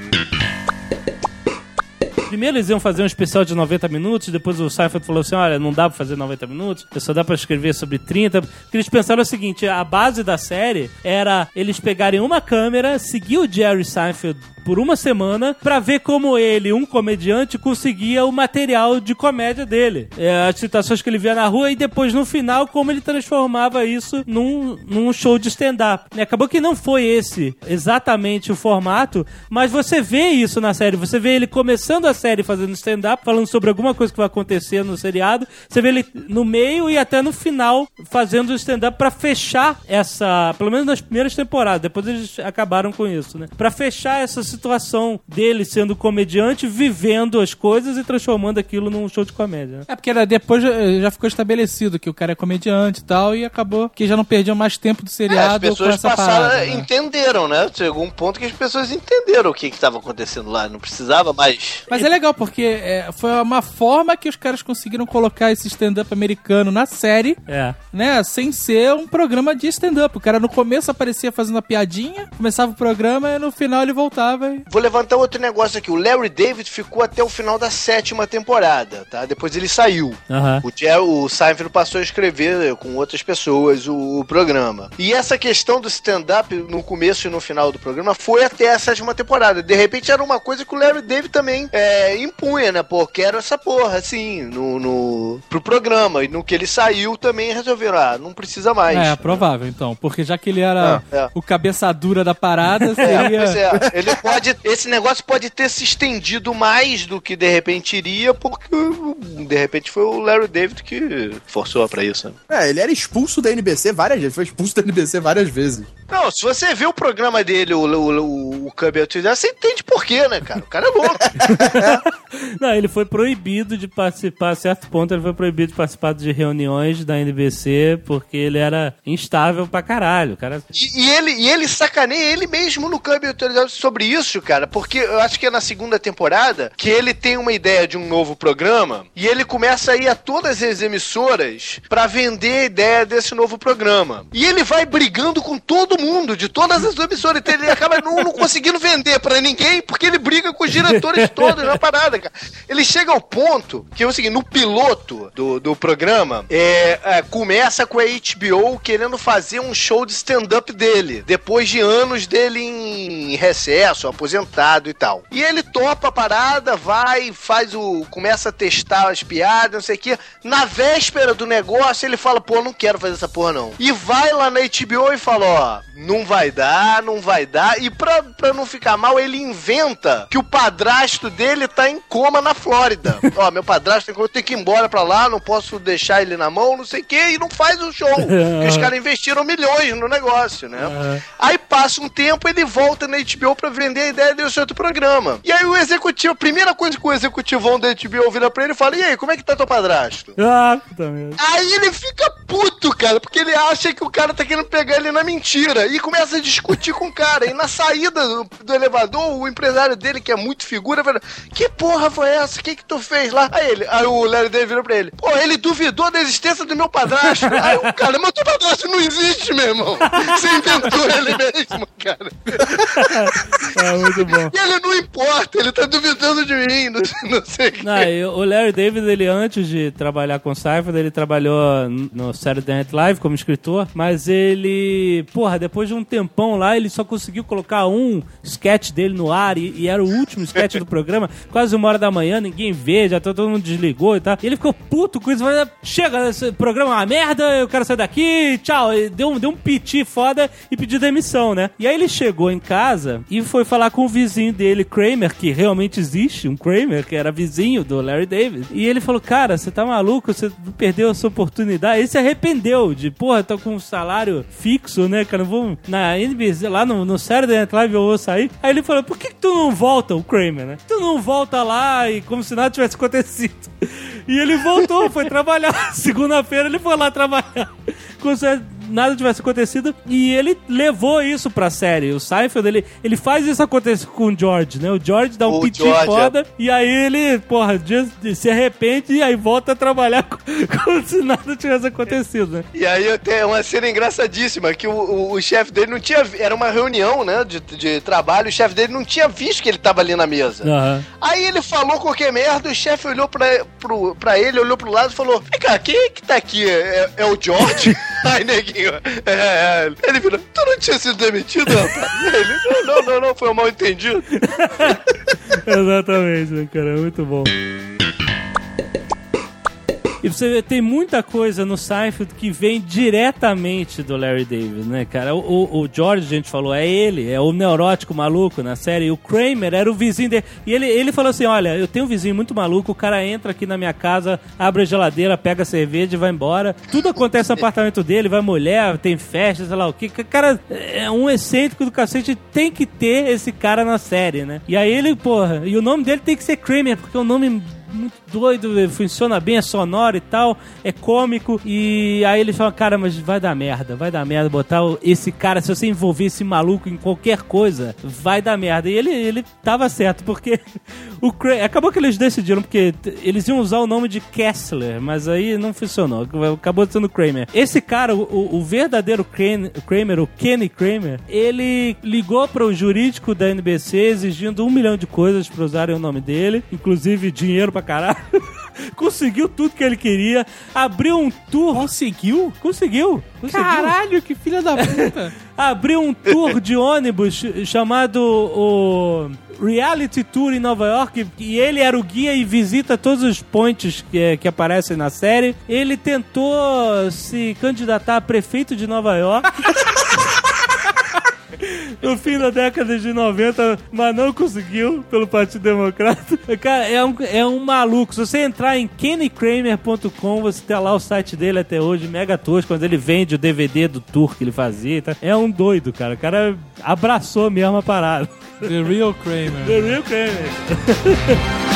Primeiro eles iam fazer um especial de noventa minutos, depois o Seinfeld falou assim, olha, não dá pra fazer noventa minutos, só dá pra escrever sobre trinta, porque eles pensaram o seguinte, a base da série era eles pegarem uma câmera, seguir o Jerry Seinfeld por uma semana pra ver como ele, um comediante, conseguia o material de comédia dele. É, as situações que ele via na rua e depois, no final, como ele transformava isso num, num show de stand-up. E acabou que não foi esse exatamente o formato, mas você vê isso na série. Você vê ele começando a série fazendo stand-up, falando sobre alguma coisa que vai acontecer no seriado. Você vê ele no meio e até no final fazendo o stand-up pra fechar essa... Pelo menos nas primeiras temporadas. Depois eles acabaram com isso, né? Pra fechar essa situação dele sendo comediante, vivendo as coisas e transformando aquilo num show de comédia. Né? É porque era, depois já, já ficou estabelecido que o cara é comediante e tal, e acabou que já não perdiam mais tempo do É, as seriado com pessoas essa passaram, parada. Né? entenderam, né? Chegou um ponto que as pessoas entenderam o que estava acontecendo lá. Não precisava mais. Mas é legal, porque é, foi uma forma que os caras conseguiram colocar esse stand-up americano na série, É. né? Sem ser um programa de stand-up. O cara no começo aparecia fazendo uma piadinha, começava o programa e no final ele voltava e... Vou levantar outro negócio aqui. O Larry David ficou até o final da sétima temporada, tá? Depois ele saiu. Aham. O, Jer- o Seinfeld passou a escrever com outras pessoas o, o programa. E essa questão do stand-up no começo e no final do programa foi até a sétima temporada. De repente era uma coisa que o Larry David também é, impunha, né? Pô, quero essa porra, assim, no, no, pro programa. E no que ele saiu também resolveram, ah, não precisa mais. É, provável, então. Porque já que ele era Ah, é. o cabeça dura da parada, É, seria... pois é. Ele pode, esse negócio pode ter se estendido mais do que de repente iria, porque de repente foi o Larry David que forçou pra isso. Né? É, ele era expulso da N B C várias vezes. Foi expulso da N B C várias vezes. Não, se você vê o programa dele, o, o, o, o Cubby, você entende por quê, né, cara? O cara é louco. Não, ele foi proibido de participar, a certo ponto ele foi proibido de participar de reuniões da N B C porque ele era instável pra caralho, cara. E, e, ele, e ele sacaneia ele mesmo no Clube sobre isso, cara, porque eu acho que é na segunda temporada que ele tem uma ideia de um novo programa e ele começa a ir a todas as emissoras pra vender a ideia desse novo programa. E ele vai brigando com todo mundo, de todas as emissoras, então ele acaba não, não conseguindo vender pra ninguém porque ele briga com os diretores todos na parada, cara. Ele chega ao ponto que é o seguinte, no piloto do, do programa, é, é, começa com a H B O querendo fazer um show de stand-up dele, depois de anos dele em recesso, aposentado e tal. E ele topa a parada, vai, faz o... começa a testar as piadas, não sei o que. Na véspera do negócio, ele fala, pô, não quero fazer essa porra não. E vai lá na H B O e fala, ó, não vai dar, não vai dar. E pra, pra não ficar mal, ele inventa que o padrasto dele tá em coma na Flórida. Ó, meu padrasto tem que, eu tenho que ir embora pra lá, não posso deixar ele na mão, não sei o que, e não faz o show. Porque os caras investiram milhões no negócio, né? Uhum. Aí passa um tempo, ele volta na H B O pra vender a ideia desse outro programa. E aí o executivo, a primeira coisa que o executivão da H B O vira pra ele e fala, e aí, como é que tá teu padrasto? Ah, puta merda. Aí ele fica puto, cara, porque ele acha que o cara tá querendo pegar ele na mentira e começa a discutir com o cara. E na saída do, do elevador, o empresário dele, que é muito figura, fala, que porra foi essa? O que que tu fez lá? Aí ele, aí o Larry David vira pra ele, pô, ele duvidou da existência do meu padrasto. Aí o cara, mas teu padrasto não existe, meu irmão. Você inventou ele mesmo, cara. É muito bom. E ele não importa, ele tá duvidando de mim, não, não sei o que. Não, eu, o Larry David, ele antes de trabalhar com o Seinfeld, ele trabalhou no Saturday Night Live como escritor, mas ele, porra, depois de um tempão lá, ele só conseguiu colocar um sketch dele no ar e, e era o último sketch do programa, quase uma hora da manhã, ninguém vê, já todo mundo desligou e tal. E ele ficou puto com isso, falou, chega, esse programa é uma merda, eu quero sair daqui, tchau. E deu, deu um piti foda e pediu demissão, né? E aí ele chegou em casa e foi falar com o vizinho dele, Kramer, que realmente existe, um Kramer, que era vizinho do Larry David. E ele falou, cara, você tá maluco, você perdeu a sua oportunidade. Ele se arrependeu de, porra, tô com um salário fixo, né, cara, vou na N B C, lá no, no Saturday Night Live eu vou sair. Aí ele falou, por que, que tu não volta, o Kramer, né? Tu não volta lá e como se nada tivesse acontecido. E ele voltou, foi trabalhar. Segunda-feira ele foi lá trabalhar. Como se nada tivesse acontecido. E ele levou isso pra série. O Seinfeld, ele, ele faz isso acontecer com o George, né? O George dá um piti foda. É. E aí ele, porra, se arrepende e aí volta a trabalhar como se nada tivesse acontecido, né? E aí tem uma cena engraçadíssima, que o, o, o chefe dele não tinha... Era uma reunião, né, de, de trabalho. O chefe dele não tinha visto que ele tava ali na mesa. Uhum. Aí ele falou qualquer merda, o chefe olhou pra, pro, pra ele, olhou pro lado e falou, vem cá, quem é que tá aqui? É, é o George? Aí, neguinho, é, é, ele virou, tu não tinha sido demitido, rapaz? Ele, não, não, não, foi um mal entendido. Exatamente, né, cara, muito bom. E você vê, tem muita coisa no Seinfeld que vem diretamente do Larry David, né, cara? O, o, o George, a gente falou, é ele, é o neurótico maluco na série. E o Kramer era o vizinho dele. E ele, ele falou assim, olha, eu tenho um vizinho muito maluco, o cara entra aqui na minha casa, abre a geladeira, pega a cerveja e vai embora. Tudo acontece no apartamento dele, vai mulher, tem festa, sei lá o que. Cara, é um excêntrico do cacete, tem que ter esse cara na série, né? E aí ele, porra, e o nome dele tem que ser Kramer, porque é um nome muito doido, funciona bem, é sonoro e tal, é cômico, e aí ele fala, cara, mas vai dar merda, vai dar merda botar esse cara, se você envolver esse maluco em qualquer coisa, vai dar merda. E ele, ele tava certo, porque o Cra- acabou que eles decidiram, porque eles iam usar o nome de Kessler, mas aí não funcionou, acabou sendo Kramer. Esse cara, o, o verdadeiro Kramer, o Kenny Kramer, ele ligou para o jurídico da N B C exigindo um milhão de coisas para usarem o nome dele, inclusive dinheiro pra caralho. Conseguiu tudo que ele queria. Abriu um tour. Conseguiu? Conseguiu. Conseguiu. Caralho, que filha da puta. Abriu um tour de ônibus chamado o Reality Tour em Nova York. E ele era o guia e visita todos os points que, que aparecem na série. Ele tentou se candidatar a prefeito de Nova York. No fim da década de noventa, mas não conseguiu pelo Partido Democrata. Cara, é um, é um maluco. Se você entrar em kenny kramer ponto com, você tem lá o site dele até hoje, mega tosco, quando ele vende o D V D do tour que ele fazia. Tá? É um doido, cara. O cara abraçou mesmo a parada. The Real Kramer. The Real Kramer.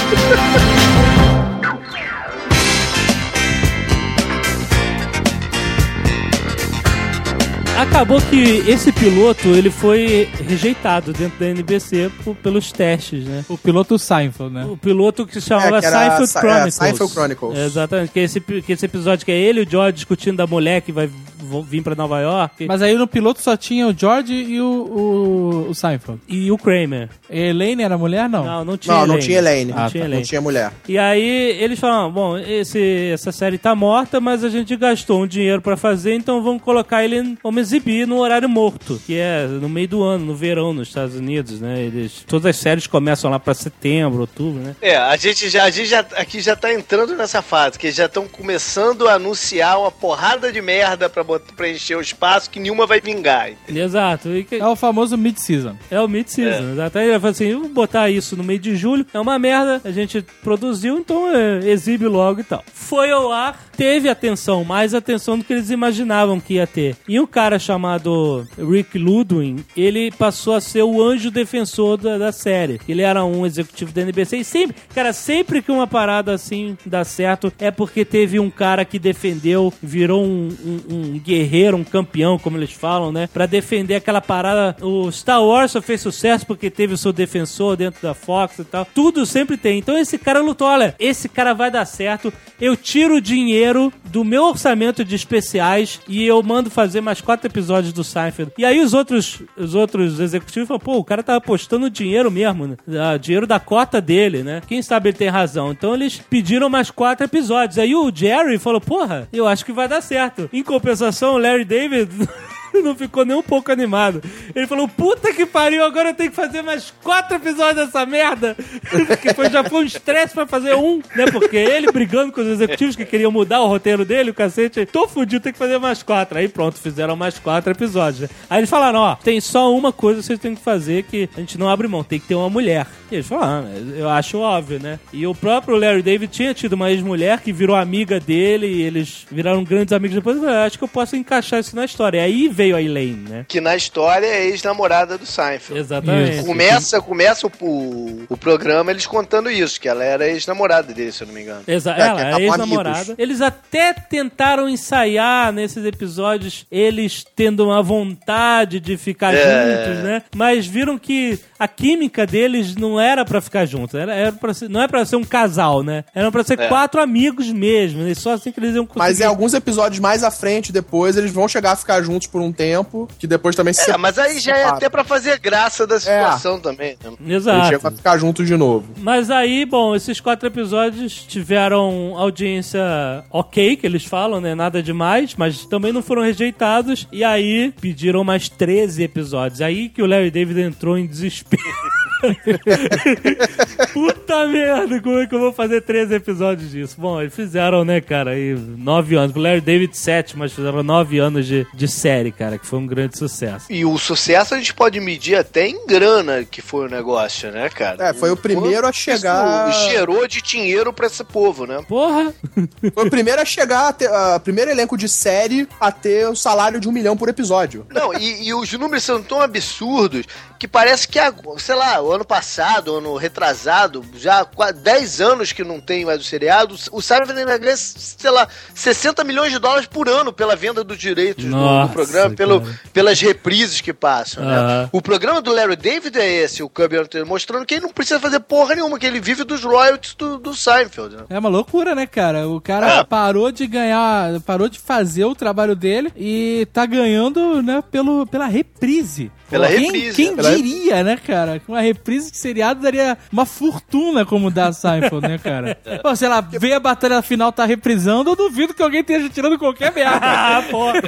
Acabou que esse piloto, ele foi rejeitado dentro da N B C por, pelos testes, né? O piloto Seinfeld, né? O piloto que se chamava É, que era Seinfeld Sa- é, Chronicles. Seinfeld Chronicles. É, exatamente, que esse, que esse episódio que é ele e o George discutindo da mulher que vai v- vir pra Nova York. Mas aí no piloto só tinha o George e o, o, o Seinfeld. E o Kramer. Elaine era mulher, não? Não, não tinha Não, Elaine. não tinha Elaine. Não Ah, tinha tá. Elaine. Não tinha mulher. E aí eles falaram, bom, esse, essa série tá morta, mas a gente gastou um dinheiro pra fazer, então vamos colocar ele, vamos exibir no horário morto, que é no meio do ano, no verão, nos Estados Unidos, né? Eles, todas as séries começam lá pra setembro, outubro, né? É, a gente já, a gente já aqui já tá entrando nessa fase, que já estão começando a anunciar uma porrada de merda pra botar, preencher o espaço que nenhuma vai vingar. Exato. E que- É o famoso mid-season. É o mid-season, exato. Aí ele falou assim, vamos botar isso no meio de julho, é uma merda, a gente produziu, então é, exibe logo e tal. Foi ao ar, teve atenção, mais atenção do que eles imaginavam que ia ter. E um cara chamado Rick Ludwig, ele passou a ser o anjo defensor da, da série. Ele era um executivo da N B C e sempre, cara, sempre que uma parada assim dá certo, é porque teve um cara que defendeu, virou um, um, um guerreiro, um campeão, como eles falam, né? Pra defender aquela parada. O Star Wars só fez sucesso porque teve o seu defensor dentro da Fox e tal. Tudo sempre tem. Então esse cara lutou, olha, esse cara vai dar certo, eu tiro o dinheiro do meu orçamento de especiais e eu mando fazer mais quatro episódios do Seinfeld. E aí os outros, os outros executivos falam, pô, o cara tá apostando dinheiro mesmo, né? Ah, dinheiro da cota dele, né? Quem sabe ele tem razão. Então eles pediram mais quatro episódios. Aí o Jerry falou, porra, eu acho que vai dar certo. Em compensação, o Larry David... não ficou nem um pouco animado. Ele falou, puta que pariu, agora eu tenho que fazer mais quatro episódios dessa merda. Porque foi, já foi um estresse pra fazer um, né? Porque ele brigando com os executivos que queriam mudar o roteiro dele, o cacete, tô fudido, tem que fazer mais quatro. Aí pronto, fizeram mais quatro episódios. Né? Aí eles falaram, ó, tem só uma coisa que vocês têm que fazer que a gente não abre mão, tem que ter uma mulher. E eles falaram, ah, eu acho óbvio, né? E o próprio Larry David tinha tido uma ex-mulher que virou amiga dele e eles viraram grandes amigos depois. Eu falei, acho que eu posso encaixar isso na história. E aí veio a Elaine, né? Que na história é ex-namorada do Seinfeld. Exatamente. Isso. Começa, começa o, o, o programa eles contando isso, que ela era ex-namorada dele, se eu não me engano. Exa É, que ela, a estavam ex-namorada. amigos. Eles até tentaram ensaiar nesses episódios, eles tendo uma vontade de ficar É. juntos, né? Mas viram que a química deles não era pra ficar juntos. Era, era pra ser, não é pra ser um casal, né? Eram pra ser É. quatro amigos mesmo. E só assim que eles iam conseguir. Mas em alguns episódios mais à frente, depois, eles vão chegar a ficar juntos por um tempo, que depois também se É, mas aí já é separam. até pra fazer graça da situação também. Né? Eles Exato. chegam a ficar juntos de novo. Mas aí, bom, esses quatro episódios tiveram audiência ok, que eles falam, né? Nada demais, mas também não foram rejeitados. E aí pediram mais treze episódios. Aí que o Larry David entrou em desespero. Puta merda, como é que eu vou fazer treze episódios disso? Bom, eles fizeram, né, cara, aí nove anos. O Larry David, sete, mas fizeram nove anos de, de série, cara, que foi um grande sucesso. E o sucesso a gente pode medir até em grana que foi o negócio, né, cara? É, foi o primeiro a Quanto chegar- Isso gerou de dinheiro pra esse povo, né? Porra! Foi o primeiro a chegar, a ter, a primeiro elenco de série a ter o salário de um milhão por episódio. Não, e, e os números são tão absurdos que parece que, sei lá, o ano passado, ano retrasado, já há dez anos que não tem mais o seriado, o Seinfeld emagrece, sei lá, sessenta milhões de dólares por ano pela venda dos direitos do- do, Nossa, programa, pelo, cara. pelas reprises que passam, né? Aham. O programa do Larry David é esse, o Curb Your Enthusiasm, mostrando que ele não precisa fazer porra nenhuma, que ele vive dos royalties do, do Seinfeld, né? É uma loucura, né, cara? O cara É. parou de ganhar, parou de fazer o trabalho dele e tá ganhando, né, pelo, pela reprise. Pela quem, reprise, Quem né? Pela- diria, né, cara? Que uma reprise de seriado daria uma fortuna como dá Seinfeld, né, cara? Pô, sei lá, veio a batalha final, tá reprisando, eu duvido que alguém esteja tirando qualquer merda. Ah, porra!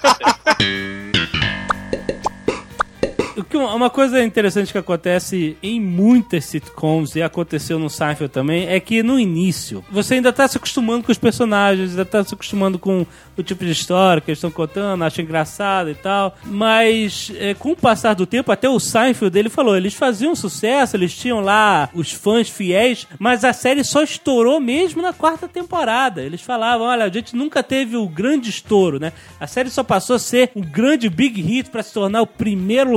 O que- Uma coisa interessante que acontece em muitas sitcoms, e aconteceu no Seinfeld também, é que no início você ainda tá se acostumando com os personagens, ainda tá se acostumando com o tipo de história que eles estão contando, acha engraçado e tal, mas é, com o passar do tempo, até o Seinfeld, ele falou, eles faziam sucesso, eles tinham lá os fãs fiéis, mas a série só estourou mesmo na quarta temporada. Eles falavam, olha, a gente nunca teve o grande estouro, né? A série só passou a ser um grande big hit pra se tornar o primeiro lugar de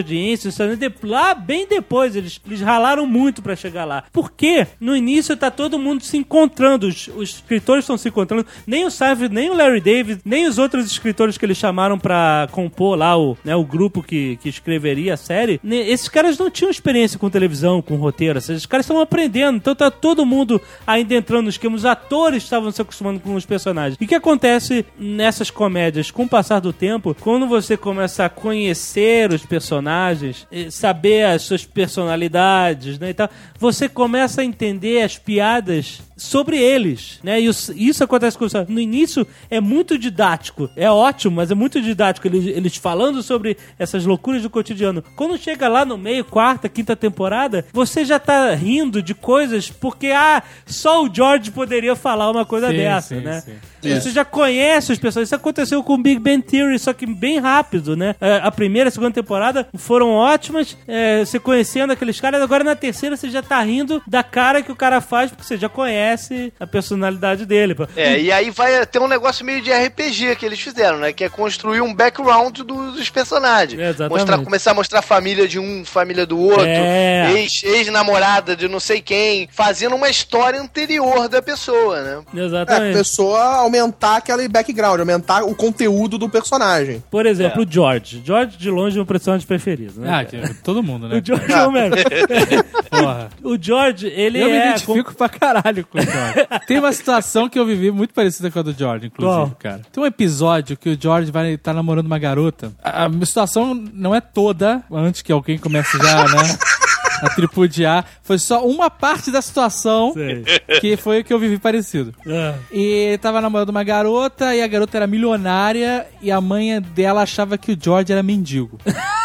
audiência, lá bem depois, eles, eles ralaram muito pra chegar lá. Porque no início tá todo mundo se encontrando, os, os escritores estão se encontrando, nem o Seinfeld, nem o Larry David, nem os outros escritores que eles chamaram pra compor lá o, né, o grupo que, que escreveria a série, esses caras não tinham experiência com televisão, com roteiro, esses caras estão aprendendo, então tá todo mundo ainda entrando no esquema, os atores estavam se acostumando com os personagens. E o que acontece nessas comédias, com o passar do tempo, quando você começa a conhecer os personagens, saber as suas personalidades, né, e tal, você começa a entender as piadas sobre eles, né? E isso acontece com o... No início é muito didático, é ótimo, mas é muito didático eles, eles falando sobre essas loucuras do cotidiano. Quando chega lá no meio, quarta, quinta temporada, você já tá rindo de coisas porque, ah, só o George poderia falar uma coisa sim, dessa, sim, né? Sim. Você já conhece os personagens. Isso aconteceu com o Big Bang Theory, só que bem rápido, né? A primeira e a segunda temporada foram ótimas, é, você conhecendo aqueles caras, agora na terceira você já tá rindo da cara que o cara faz, porque você já conhece a personalidade dele. É, e aí vai ter um negócio meio de R P G que eles fizeram, né? Que é construir um background dos personagens. É, mostrar, começar a mostrar a família de um, família do outro, é. ex, ex-namorada de não sei quem, fazendo uma história anterior da pessoa, né? Exatamente. É, a pessoa aumentar aquele background, aumentar o conteúdo do personagem. Por exemplo, é. o George. George, de longe, é o meu personagem preferido, né? Ah, que, todo mundo, né? O George é o mesmo. Porra. O George, ele eu é... Eu me identifico com... pra caralho com o George. Tem uma situação que eu vivi muito parecida com a do George, inclusive, oh. cara. Tem um episódio que o George vai estar tá namorando uma garota. A, a situação não é toda, antes que alguém comece já, né... a tripudiar. Foi só uma parte da situação Sei. que foi o que eu vivi parecido. É. E ele tava namorando uma garota e a garota era milionária e a mãe dela achava que o George era mendigo.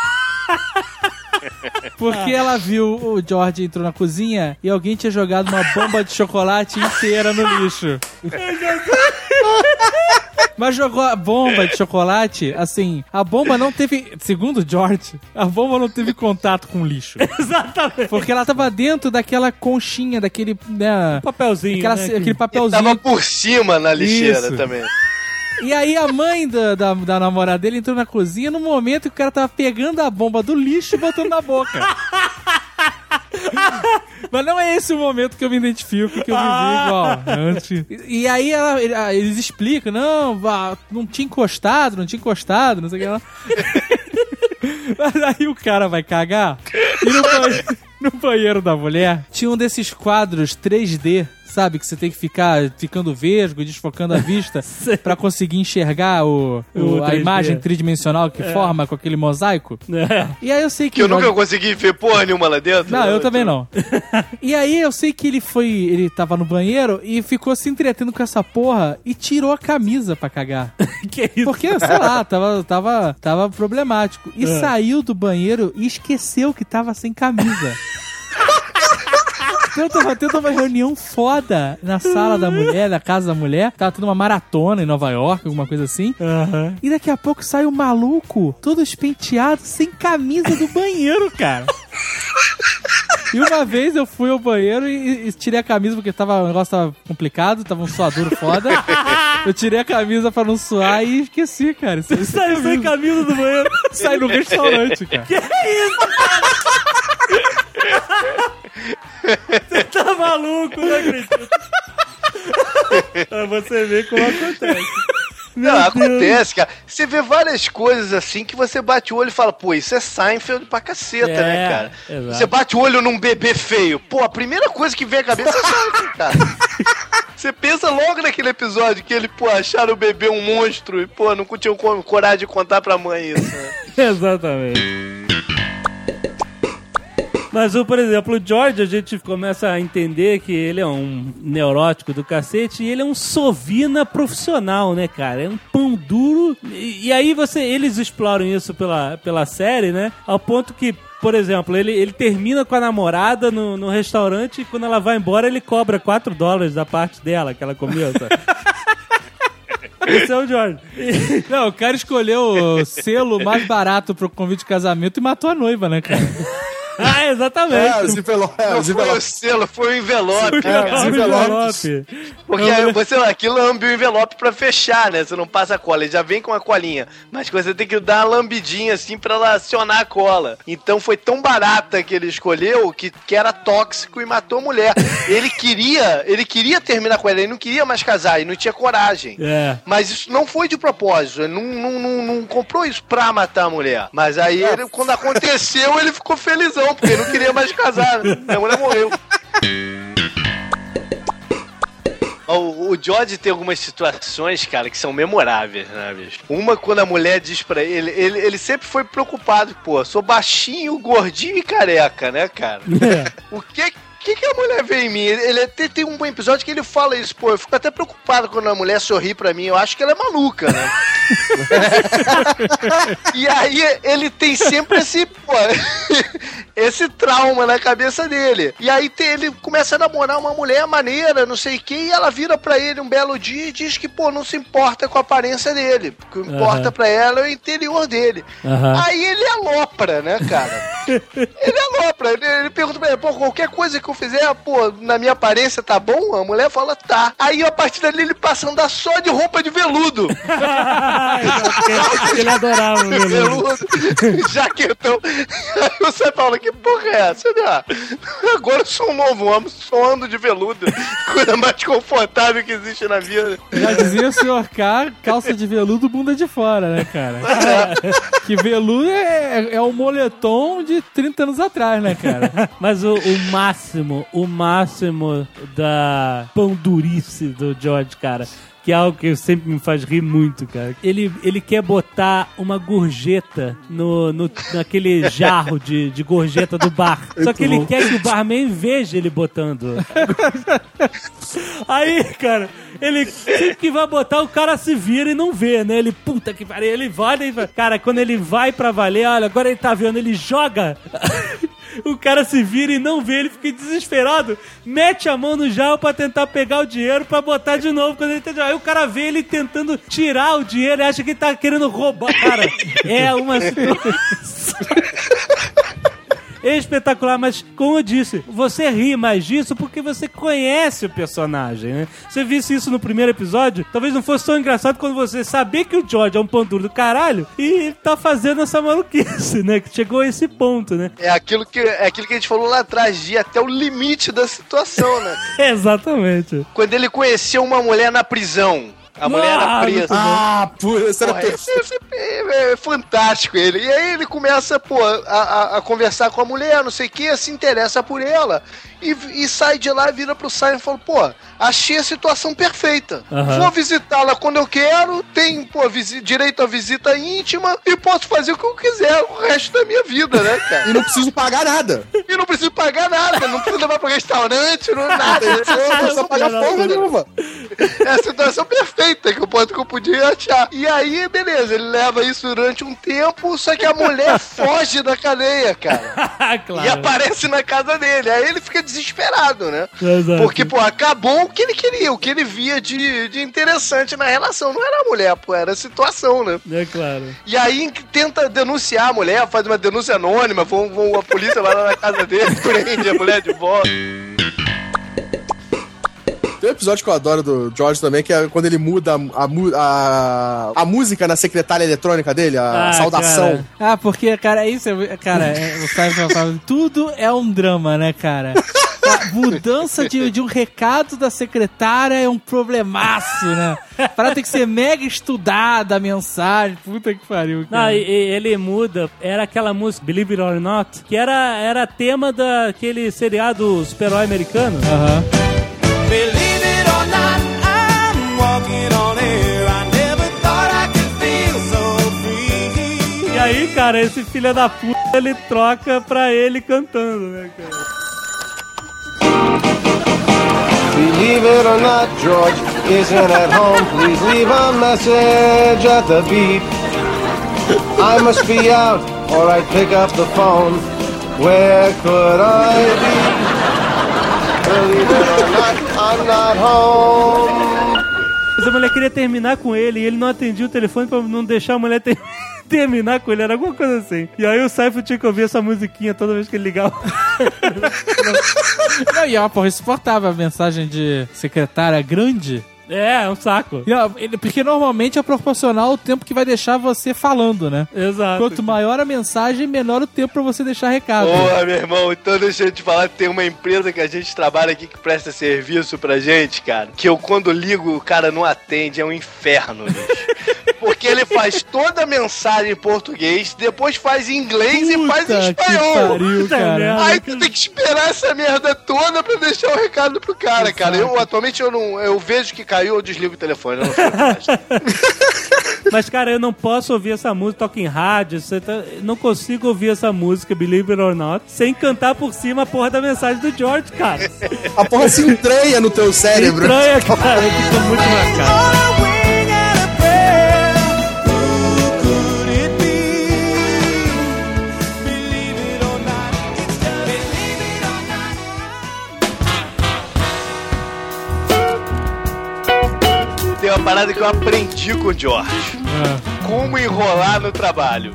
Porque ela viu o George entrou na cozinha e alguém tinha jogado uma bomba de chocolate inteira no lixo. Mas jogou a bomba de chocolate, assim, a bomba não teve, segundo o George, a bomba não teve contato com o lixo. Exatamente. Porque ela tava dentro daquela conchinha, daquele, né, papelzinho, aquela, né, aquele papelzinho. Tava por cima na lixeira Isso. também. E aí a mãe da, da, da namorada dele entrou na cozinha no momento que o cara tava pegando a bomba do lixo e botando na boca. Mas não é esse o momento que eu me identifico, que eu vivi igual antes. E, e aí ela, eles explicam, não, não tinha encostado, não tinha encostado, não sei o que lá. Mas aí o cara vai cagar e no banheiro, no banheiro da mulher tinha um desses quadros três D, sabe? Que você tem que ficar ficando vesgo, desfocando a vista pra conseguir enxergar o, o, a imagem tridimensional que é. forma com aquele mosaico. É. E aí eu sei que... Que eu nunca George... consegui ver porra nenhuma lá dentro. Não, eu também não. E aí eu sei que ele foi... Ele tava no banheiro e ficou se entretendo com essa porra e tirou a camisa pra cagar. Que isso? Porque, sei lá, tava, tava, tava problemático. E é. saiu do banheiro e esqueceu que tava sem camisa. Eu tava tendo uma reunião foda na sala da mulher, na casa da mulher. Tava tendo uma maratona em Nova York, alguma coisa assim. Uhum. E daqui a pouco sai um maluco, todo espenteado, sem camisa do banheiro, cara. E uma vez eu fui ao banheiro e, e tirei a camisa porque tava, o negócio tava complicado, tava um suaduro foda. Eu tirei a camisa pra não suar e esqueci, cara. Isso, Você saiu sem camisa do banheiro? Sai no restaurante, cara. Que isso, cara? Você tá maluco, não acredito. Pra você ver como acontece. Não, acontece, cara. Você vê várias coisas assim que você bate o olho e fala, pô, isso é Seinfeld pra caceta, é, né, cara? Exato. Você bate o olho num bebê feio. Pô, a primeira coisa que vem à cabeça é Seinfeld, cara. Você pensa logo naquele episódio que ele, pô, acharam o bebê um monstro e, pô, não tinham coragem de contar pra mãe isso, né? Exatamente. Mas, por exemplo, o George, a gente começa a entender que ele é um neurótico do cacete e ele é um sovina profissional, né, cara? É um pão duro. E, e aí você, eles exploram isso pela, pela série, né? Ao ponto que, por exemplo, ele, ele termina com a namorada no, no restaurante e quando ela vai embora ele cobra quatro dólares da parte dela que ela comeu, sabe? Esse é o George. Não, o cara escolheu o selo mais barato pro convite de casamento e matou a noiva, né, cara? Ah, exatamente. É, os envelopes. É, Não os foi o envelopes. selo, foi o envelope. É, os envelopes. Porque aí você aqui lambe o envelope pra fechar, né? Você não passa a cola, ele já vem com a colinha. Mas você tem que dar uma lambidinha assim pra ela acionar a cola. Então foi tão barata que ele escolheu que, que era tóxico e matou a mulher. Ele queria, ele queria terminar com ela, ele não queria mais casar, e não tinha coragem. É. Mas isso não foi de propósito, ele não, não, não, não comprou isso pra matar a mulher. Mas aí, ele, quando aconteceu, ele ficou felizão, porque ele não queria mais casar, né? A mulher morreu. O, o George tem algumas situações, cara, que são memoráveis, né, bicho? Uma, quando a mulher diz pra ele, ele, ele sempre foi preocupado, pô, sou baixinho, gordinho e careca, né, cara? É. O que... O que, que a mulher vê em mim? Ele, ele até tem um episódio que ele fala isso, pô, eu fico até preocupado quando a mulher sorri pra mim, eu acho que ela é maluca, né? E aí ele tem sempre esse, pô, esse trauma na cabeça dele. E aí tem, ele começa a namorar uma mulher maneira, não sei o que, e ela vira pra ele um belo dia e diz que, pô, não se importa com a aparência dele, o que importa uhum. pra ela é o interior dele. Uhum. Aí ele alopra, né, cara? Ele alopra, ele, ele pergunta pra ele, pô, qualquer coisa que eu fizer, pô, na minha aparência tá bom? A mulher fala, tá. Aí a partir dali ele passa a andar só de roupa de veludo. Ele adorava o veludo. Veludo, jaquetão. Aí você fala, que porra é essa? Agora eu sou um novo homem, só ando de veludo. Coisa mais confortável que existe na vida. Já dizia o senhor K, calça de veludo, bunda de fora, né, cara? Que veludo é, é o moletom de trinta anos atrás, né, cara? Mas o, o máximo o máximo da pão-durice do George, cara, que é algo que sempre me faz rir muito, cara. Ele, ele quer botar uma gorjeta no, no, naquele jarro de, de gorjeta do bar. Só que ele quer que o barman veja ele botando. Aí, cara, ele sempre que vai botar, o cara se vira e não vê, né? Ele, puta que pariu, ele vai, e vai. Cara, quando ele vai pra valer, olha, agora ele tá vendo, ele joga... O cara se vira e não vê, ele fica desesperado, mete a mão no jarro pra tentar pegar o dinheiro pra botar de novo. Quando ele tá... Aí o cara vê ele tentando tirar o dinheiro e acha que ele tá querendo roubar. Cara, é uma situação espetacular, mas como eu disse, você ri mais disso porque você conhece o personagem, né? Você visse isso no primeiro episódio, talvez não fosse tão engraçado quando você saber que o George é um pão duro do caralho e tá fazendo essa maluquice, né? Que chegou a esse ponto, né? É aquilo que, é aquilo que a gente falou lá atrás, de ir até o limite da situação, né? Exatamente. Quando ele conheceu uma mulher na prisão, a mulher ah, era presa. Ah, pura, isso era perfeito. É, é fantástico ele. E aí ele começa, pô, a, a, a conversar com a mulher, não sei o que, se interessa por ela. E, e sai de lá e vira pro Simon e fala, pô, achei a situação perfeita. Uhum. Vou visitá-la quando eu quero, tenho, pô, direito à visita íntima e posso fazer o que eu quiser o resto da minha vida, né, cara? E não preciso pagar nada. E não preciso pagar nada, não preciso levar pro restaurante, não nada. Não precisa pagar porra nenhuma. É a situação perfeita que eu, que eu podia achar. E aí, beleza, ele leva isso durante um tempo, só que a mulher foge da cadeia, cara. Claro. E aparece na casa dele. Aí ele fica desesperado, né? Exato. Porque, pô, acabou o que ele queria, o que ele via de, de interessante na relação. Não era a mulher, pô, era a situação, né? É claro. E aí tenta denunciar a mulher, faz uma denúncia anônima, vão, vão, a polícia vai lá na casa dele, prende a mulher de volta. Tem um episódio que eu adoro do George também, que é quando ele muda a, a, a música na secretária eletrônica dele, a ah, saudação. Cara. Ah, porque, cara, isso é... Cara, é, o Simon fala, tudo é um drama, né, cara? A mudança de, de um recado da secretária é um problemaço, né? Para ter que ser mega estudada a mensagem. Puta que pariu, cara. Não, e, e ele muda. Era aquela música, Believe It or Not, que era, era tema daquele seriado super-herói americano. Aham. Uh-huh. Believe it or not, I'm walking on air. I never thought I could feel so free. E aí, cara, esse filho da puta, ele troca pra ele cantando, né, cara? Believe it or not, George isn't at home. Please leave a message at the beep. I must be out, or I'd pick up the phone. Where could I be? Believe it or not, I'm not home. Mas a mulher queria terminar com ele e ele não atendia o telefone pra não deixar a mulher ter... terminar com ele, era alguma coisa assim. E aí o Seinfeld tinha que ouvir essa musiquinha toda vez que ele ligava. Não, e é uma porra insuportável a mensagem de secretária grande. É, é um saco. Não, ele- porque normalmente é proporcional ao tempo que vai deixar você falando, né? Exato. Quanto maior a mensagem, menor o tempo pra você deixar recado. Porra, meu irmão, então deixa eu te falar, tem uma empresa que a gente trabalha aqui que presta serviço pra gente, cara, que eu quando ligo o cara não atende, é um inferno, bicho. Porque ele faz toda a mensagem em português, depois faz em inglês e faz em Puta que espanhol. pariu, cara. Aí tu tem que esperar essa merda toda pra deixar o recado pro cara, cara. Eu atualmente eu não, eu vejo que caiu, eu desligo o telefone, eu não sei mais. Mas, cara, eu não posso ouvir essa música, toca em rádio, você tá- não consigo ouvir essa música, Believe It or Not, sem cantar por cima a porra da mensagem do George, cara. A porra se entranha no teu cérebro. Estranha, cara, fica muito marcado. Tem uma parada que eu aprendi com o George. Como enrolar no trabalho.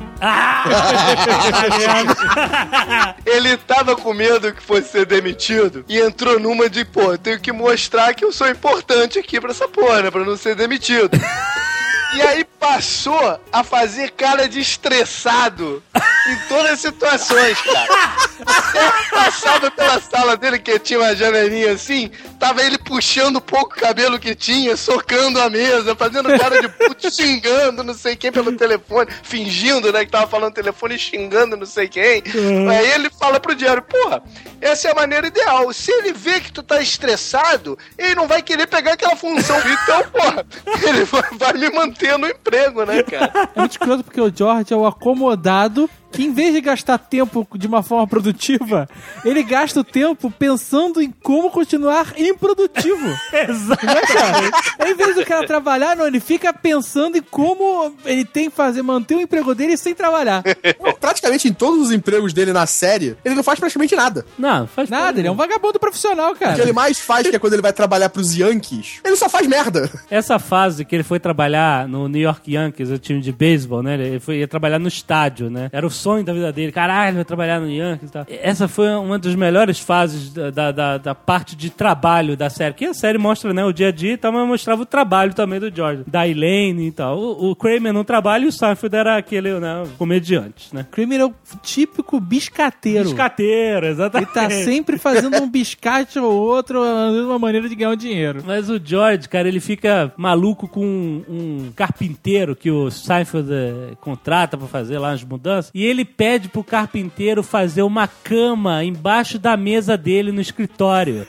Ele tava com medo que fosse ser demitido e entrou numa de, pô, tenho que mostrar que eu sou importante aqui pra essa porra, né, pra não ser demitido. E aí passou a fazer cara de estressado em todas as situações, cara. Eu passava pela sala dele, que tinha uma janelinha assim, tava ele puxando o pouco cabelo que tinha, socando a mesa, fazendo cara de puto, xingando não sei quem pelo telefone, fingindo, né, que tava falando no telefone e xingando não sei quem. Uhum. Aí ele fala pro Diário, porra, essa é a maneira ideal. Se ele vê que tu tá estressado, ele não vai querer pegar aquela função. Então, porra, ele vai, vai me manter no emprego, né, cara? É muito escroto porque o George é o acomodado que, em vez de gastar tempo de uma forma produtiva, ele gasta o tempo pensando em como continuar improdutivo. Exato. Não é, cara? Em vez do cara trabalhar, não, ele fica pensando em como ele tem que fazer, manter o emprego dele sem trabalhar. Não, praticamente em todos os empregos dele na série, ele não faz praticamente nada. Não, faz Nada, ele é um vagabundo profissional, O que cara. ele mais faz, que é quando ele vai trabalhar pros Yankees, ele só faz merda. Essa fase que ele foi trabalhar no New York Yankees, o time de beisebol, né? Ele foi, ia trabalhar no estádio, né? Era o sonho da vida dele. Caralho, vai trabalhar no Yankees e tal. Essa foi uma das melhores fases da, da, da, da parte de trabalho da série. Que a série mostra, né, o dia a dia e tal, mas mostrava o trabalho também do George. Da Elaine e tal. O, o Kramer no trabalho e o Seinfeld era aquele, né, comediante, né? Kramer é o típico biscateiro. Biscateiro, Ele exatamente. tá sempre fazendo um biscate ou outro, uma maneira de ganhar um dinheiro. Mas o George, cara, ele fica maluco com um, um carpinteiro que o Seinfeld eh, contrata pra fazer lá as mudanças. E ele pede pro carpinteiro fazer uma cama embaixo da mesa dele no escritório.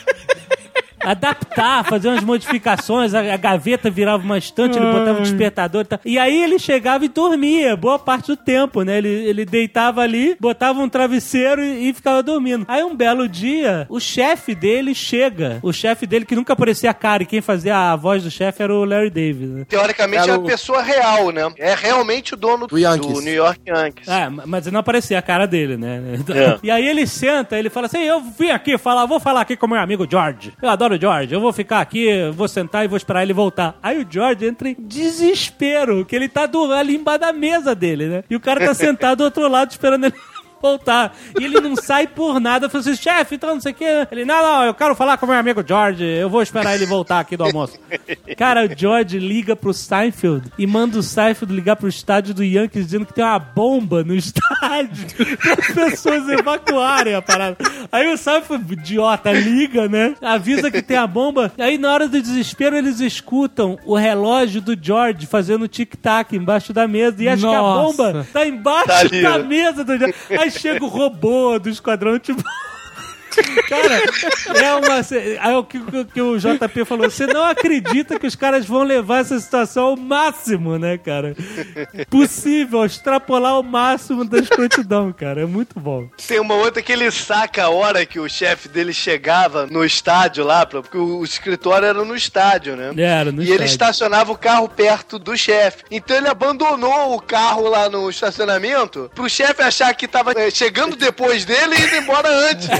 Adaptar, fazer umas modificações, a, a gaveta virava uma estante, ele botava um despertador e tal. E aí ele chegava e dormia, boa parte do tempo, né? Ele, ele deitava ali, botava um travesseiro e, e ficava dormindo. Aí um belo dia, o chefe dele chega. O chefe dele, que nunca aparecia a cara, e quem fazia a voz do chefe era o Larry David, né? Teoricamente Era é o- uma pessoa real, né? É realmente o dono Do Yankees. do New York Yankees. É, mas não aparecia a cara dele, né? É. E aí ele senta, ele fala assim, eu vim aqui falar, vou falar aqui com meu amigo George. Eu adoro o George, eu vou ficar aqui, vou sentar e vou esperar ele voltar. Aí o George entra em desespero, que ele tá do, ali embaixo da mesa dele, né? E o cara tá sentado do outro lado esperando ele voltar. E ele não sai por nada. Fala assim, chefe, então não sei o que. Ele, não, não, eu quero falar com meu amigo George. Eu vou esperar ele voltar aqui do almoço. Cara, o George liga pro Seinfeld e manda o Seinfeld ligar pro estádio do Yankees dizendo que tem uma bomba no estádio para as pessoas evacuarem a parada. Aí o Seinfeld, idiota, liga, né? Avisa que tem a bomba. Aí na hora do desespero eles escutam o relógio do George fazendo tic-tac embaixo da mesa e acham que a Nossa. bomba tá embaixo Tá ali, da né? mesa do George. Aí chega o robô do esquadrão, tipo... Cara, é uma... Aí o que, que o J P falou, você não acredita que os caras vão levar essa situação ao máximo, né, cara? Possível, extrapolar ao máximo da escrotidão, cara. É muito bom. Tem uma outra que ele saca a hora que o chefe dele chegava no estádio lá, porque o escritório era no estádio, né? Era, no E ele estádio. estacionava o carro perto do chefe. Então ele abandonou o carro lá no estacionamento pro chefe achar que tava eh, chegando depois dele e indo embora antes, né?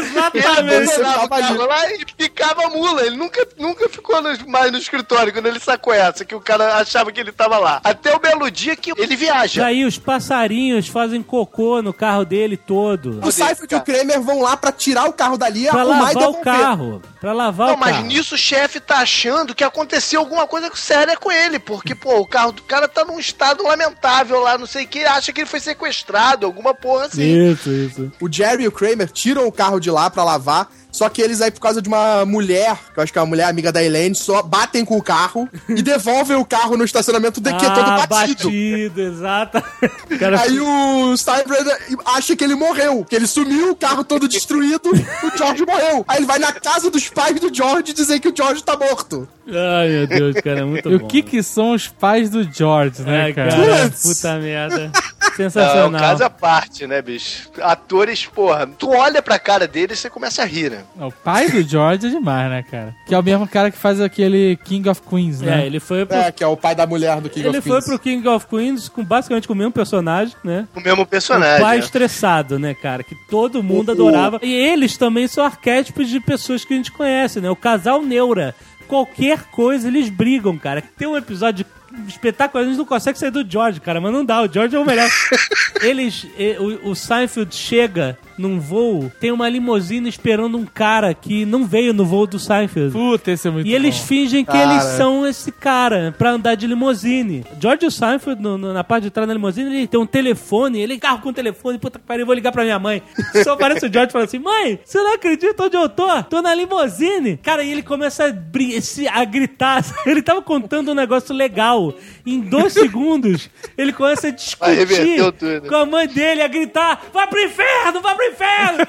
Exatamente. Ele abandonava o carro lá e ficava mula. Ele nunca, nunca ficou no, mais no escritório quando ele sacou essa, que o cara achava que ele tava lá. Até o belo dia que ele viaja. Aí os passarinhos fazem cocô no carro dele todo. O Seinfeld e o Kramer vão lá pra tirar o carro dali e Pra arrumar e lavar o devolver. carro. Pra lavar Não, o mas carro. nisso o chefe tá achando que aconteceu alguma coisa séria com ele, porque, pô, o carro do cara tá num estado lamentável lá, não sei o que, acha que ele foi sequestrado, alguma porra assim. Isso, isso. O Jerry e o Kramer tiram o carro de lá pra lavar, só que eles aí, por causa de uma mulher, que eu acho que é uma mulher amiga da Elaine, só batem com o carro e devolvem o carro no estacionamento do que é todo Ah, batido. batido, exato. Cara, Aí o Steinbrenner acha que ele morreu, que ele sumiu, o carro todo destruído, o George morreu. Aí ele vai na casa dos pais do George dizer que o George tá morto. Ai, meu Deus, cara, é muito E bom. o que que são os pais do George, né, É, cara? cara, Putz. puta merda. Não, Sensacional. é um caso à parte, né, bicho? Atores, porra, tu olha pra cara deles e você começa a rir, né? O pai do George é demais, né, cara? Que é o mesmo cara que faz aquele King of Queens, né? É, ele foi pro, É, que é o pai da mulher do King ele of foi Queens. pro King of Queens com, basicamente com o mesmo personagem, né? O mesmo O personagem. pai né? estressado, né, cara? Que todo mundo O- adorava. E eles também são arquétipos de pessoas que a gente conhece, né? O casal Neura. Qualquer coisa, eles brigam, cara. Tem um episódio espetacular, a gente não consegue sair do George, cara, mas não dá, o George é o melhor. Eles, e- o, o Seinfeld chega num voo, tem uma limusine esperando um cara que não veio no voo do Seinfeld. Puta, esse é muito E eles bom. fingem que Cara. eles são esse cara pra andar de limusine. George e o Seinfeld, no- no- na parte de trás da limusine, ele tem um telefone, ele carro com telefone, puta que pariu, eu vou ligar pra minha mãe. Só aparece o George e fala assim, mãe, você não acredita onde eu tô? Tô na limusine. Cara, e ele começa a, bri- se- a gritar. Ele tava contando um negócio legal. Em dois segundos, ele começa a discutir Arrebentou tudo. com a mãe dele, a gritar, vai pro inferno, vai pro inferno.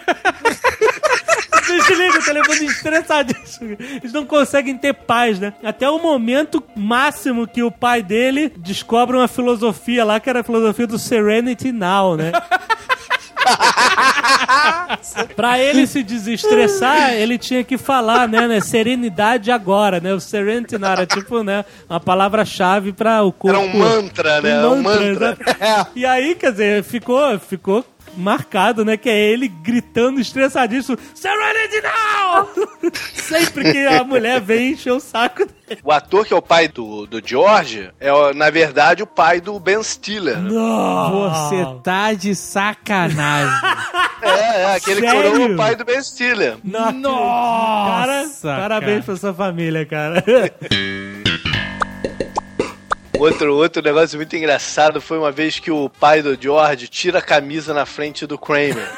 Desliga o telefone estressadíssimo. Eles não conseguem ter paz, né? Até o momento máximo que o pai dele descobre uma filosofia lá, que era a filosofia do Serenity Now, né? Pra ele se desestressar, ele tinha que falar, né, né? Serenidade agora, né? O Serenity Now era tipo, né? Uma palavra-chave pra o corpo. Era um mantra, né? Um mantra. exato. E aí, quer dizer, ficou, ficou marcado, né? Que é ele gritando estressadíssimo, Serenity Now! Sempre que a mulher vem encher o saco dele. O ator que é o pai do, do George é, na verdade, o pai do Ben Stiller. Você tá de sacanagem. É, é, aquele Sério? coroa é o pai do Ben Stiller. Cara, Nossa, parabéns cara. pra sua família, cara. Outro, outro negócio muito engraçado foi uma vez que o pai do George tira a camisa na frente do Kramer.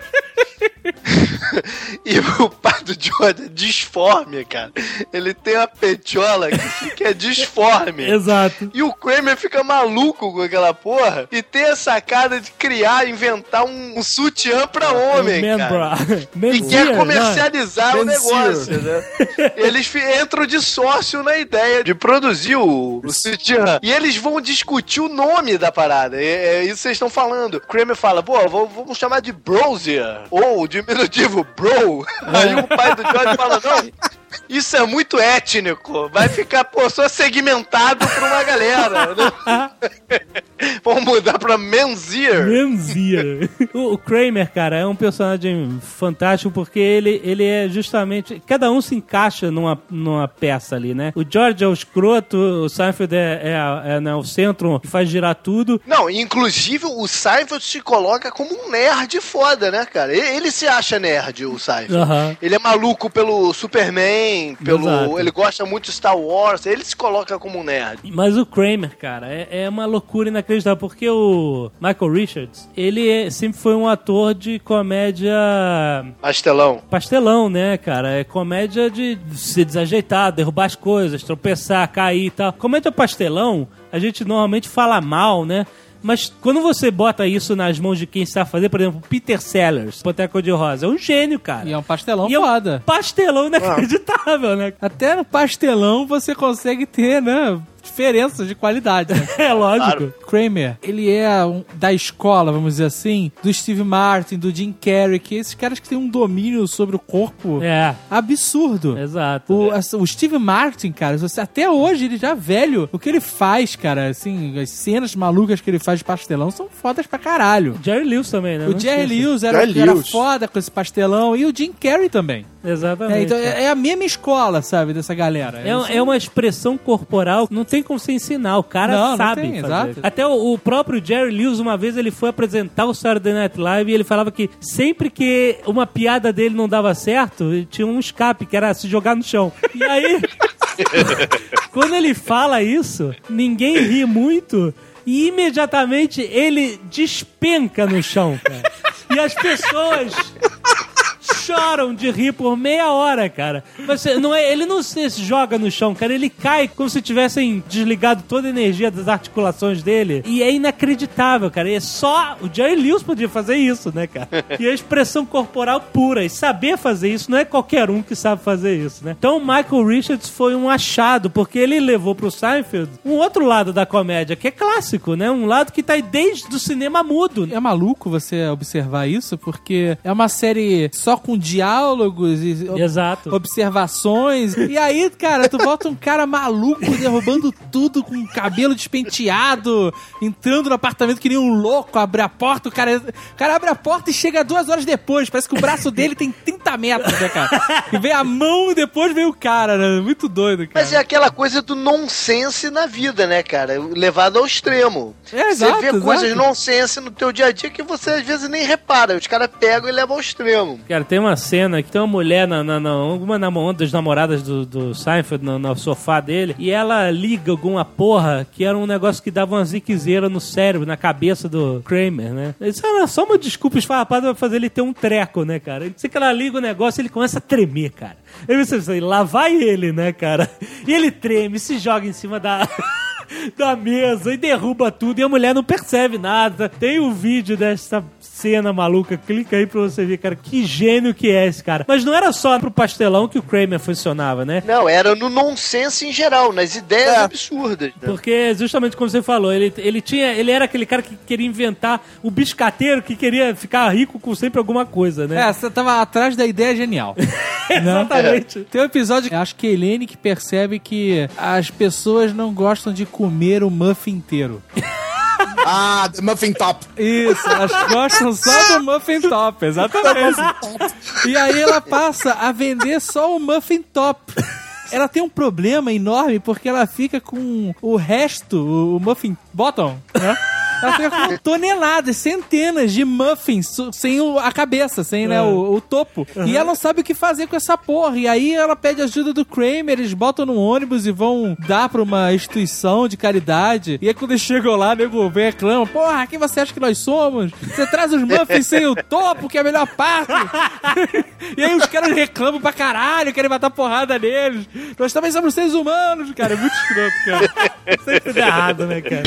E o pai do George é disforme, cara. Ele tem uma petiola que, que é disforme. Exato. E o Kramer fica maluco com aquela porra e tem a sacada de criar, inventar um, um sutiã pra homem, Man cara. bra. E Menzier, quer comercializar o Menzier. negócio, né? Eles fi- entram de sócio na ideia de produzir o, o sutiã. E eles vão discutir o nome da parada. É, é isso que vocês estão falando. O Kramer fala, pô, vou- vamos chamar de Brosier. Ou o diminutivo Bro. Aí o pai do George fala, não, isso é muito étnico. Vai ficar, pô, só segmentado pra uma galera. Né? Vamos mudar pra Menzier. Menzier. O, o Kramer, cara, é um personagem fantástico porque ele, ele é justamente... Cada um se encaixa numa, numa peça ali, né? O George é o escroto, o Seinfeld é, é, a- é, né, o centro que faz girar tudo. Não, inclusive o Seinfeld se coloca como um nerd foda, né, cara? Ele, ele se acha nerd, o Seinfeld. Aham. Ele é maluco pelo Superman, pelo, Exato. ele gosta muito de Star Wars, ele se coloca como um nerd. Mas o Kramer, cara, é, é uma loucura inacreditável, porque o Michael Richards, ele é- sempre foi um ator de comédia Pastelão. pastelão, né, cara? É comédia de se desajeitar, derrubar as coisas, tropeçar, cair e tal. Comédia pastelão, a gente normalmente fala mal, né? Mas quando você bota isso nas mãos de quem sabe fazer, por exemplo, Peter Sellers, Pantera Cor-de-Rosa, é um gênio, cara. E é um pastelão E é um foda. pastelão inacreditável, né? Até no pastelão você consegue ter, né? diferenças de qualidade. Né? É lógico. Claro. Kramer, ele é um, da escola, vamos dizer assim, do Steve Martin, do Jim Carrey, que esses caras que têm um domínio sobre o corpo É, absurdo. exato. O, a- o Steve Martin, cara, você, até hoje, ele já velho, o que ele faz, cara, assim, as cenas malucas que ele faz de pastelão são fodas pra caralho. Jerry Lewis também, né? O Não Jerry esqueça. Lewis era, Jerry era Lewis. foda com esse pastelão, e o Jim Carrey também. Exatamente. É, então é, é a mesma escola, sabe, dessa galera. Eles É, é uma expressão corporal, não tem como você ensinar, o cara Não, não sabe tem, fazer. exato. Até o, o próprio Jerry Lewis, uma vez, ele foi apresentar o Saturday Night Live e ele falava que sempre que uma piada dele não dava certo, ele tinha um escape, que era se jogar no chão. E aí, quando ele fala isso, ninguém ri muito e imediatamente ele despenca no chão, cara. E as pessoas choram de rir por meia hora, cara. Mas não é, ele não se joga no chão, cara. Ele cai como se tivessem desligado toda a energia das articulações dele. E é inacreditável, cara. E é só o Jerry Lewis podia fazer isso, né, cara? E a expressão corporal pura. E saber fazer isso não é qualquer um que sabe fazer isso, né? Então o Michael Richards foi um achado, porque ele levou pro Seinfeld um outro lado da comédia, que é clássico, né? Um lado que tá aí desde o cinema mudo. É maluco você observar isso, porque é uma série só com diálogos e ob- Exato. observações. E aí, cara, tu bota um cara maluco derrubando tudo com o cabelo despenteado, entrando no apartamento que nem um louco, abre a porta, o cara, o cara abre a porta e chega duas horas depois. Parece que o braço dele tem trinta metros, né, cara? E vem a mão e depois vem o cara, né? Muito doido, cara. Mas é aquela coisa do nonsense na vida, né, cara? Levado ao extremo. É, você exato, vê exato. coisas nonsense no teu dia a dia que você às vezes nem repara. Os caras pegam e levam ao extremo. Cara, tem uma cena que tem uma mulher, na, na, na, uma, na, uma das namoradas do, do Seinfeld, no, no sofá dele, e ela liga alguma porra que era um negócio que dava uma ziquezeira no cérebro, na cabeça do Kramer, né? Isso era só uma desculpa esfarrapada pra fazer ele ter um treco, né, cara? E sei que ela liga o negócio e ele começa a tremer, cara. Aí você pensa, lá vai ele, né, cara? E ele treme, se joga em cima da... da mesa e derruba tudo e a mulher não percebe nada. Tem um vídeo dessa cena maluca, clica aí pra você ver, cara, que gênio que é esse cara. Mas não era só pro pastelão que o Kramer funcionava, né? Não, era no nonsense em geral, nas ideias É. absurdas. Né? Porque, justamente como você falou, ele, ele tinha, ele era aquele cara que queria inventar o biscateiro, que queria ficar rico com sempre alguma coisa, né? É, você tava atrás da ideia genial. Exatamente. Tem um episódio, acho que a Helene que percebe que as pessoas não gostam de comer o muffin inteiro. Ah, The Muffin Top. Isso, elas gostam só do muffin top, exatamente. E aí ela passa a vender só o muffin top. Ela tem um problema enorme porque ela fica com o resto, o muffin bottom, né? Ela fica com toneladas, centenas de muffins su- sem o- a cabeça, sem né, o, o topo. E ela não sabe o que fazer com essa porra. E aí ela pede ajuda do Kramer, eles botam no ônibus e vão dar pra uma instituição de caridade. E aí quando eles chegam lá, o nego vem e reclama: porra, quem você acha que nós somos? Você traz os muffins sem o topo, que é a melhor parte. E aí os caras reclamam pra caralho, querem matar porrada neles. Nós também somos seres humanos, cara. É muito escroto, cara. Sempre dá errado, né, cara?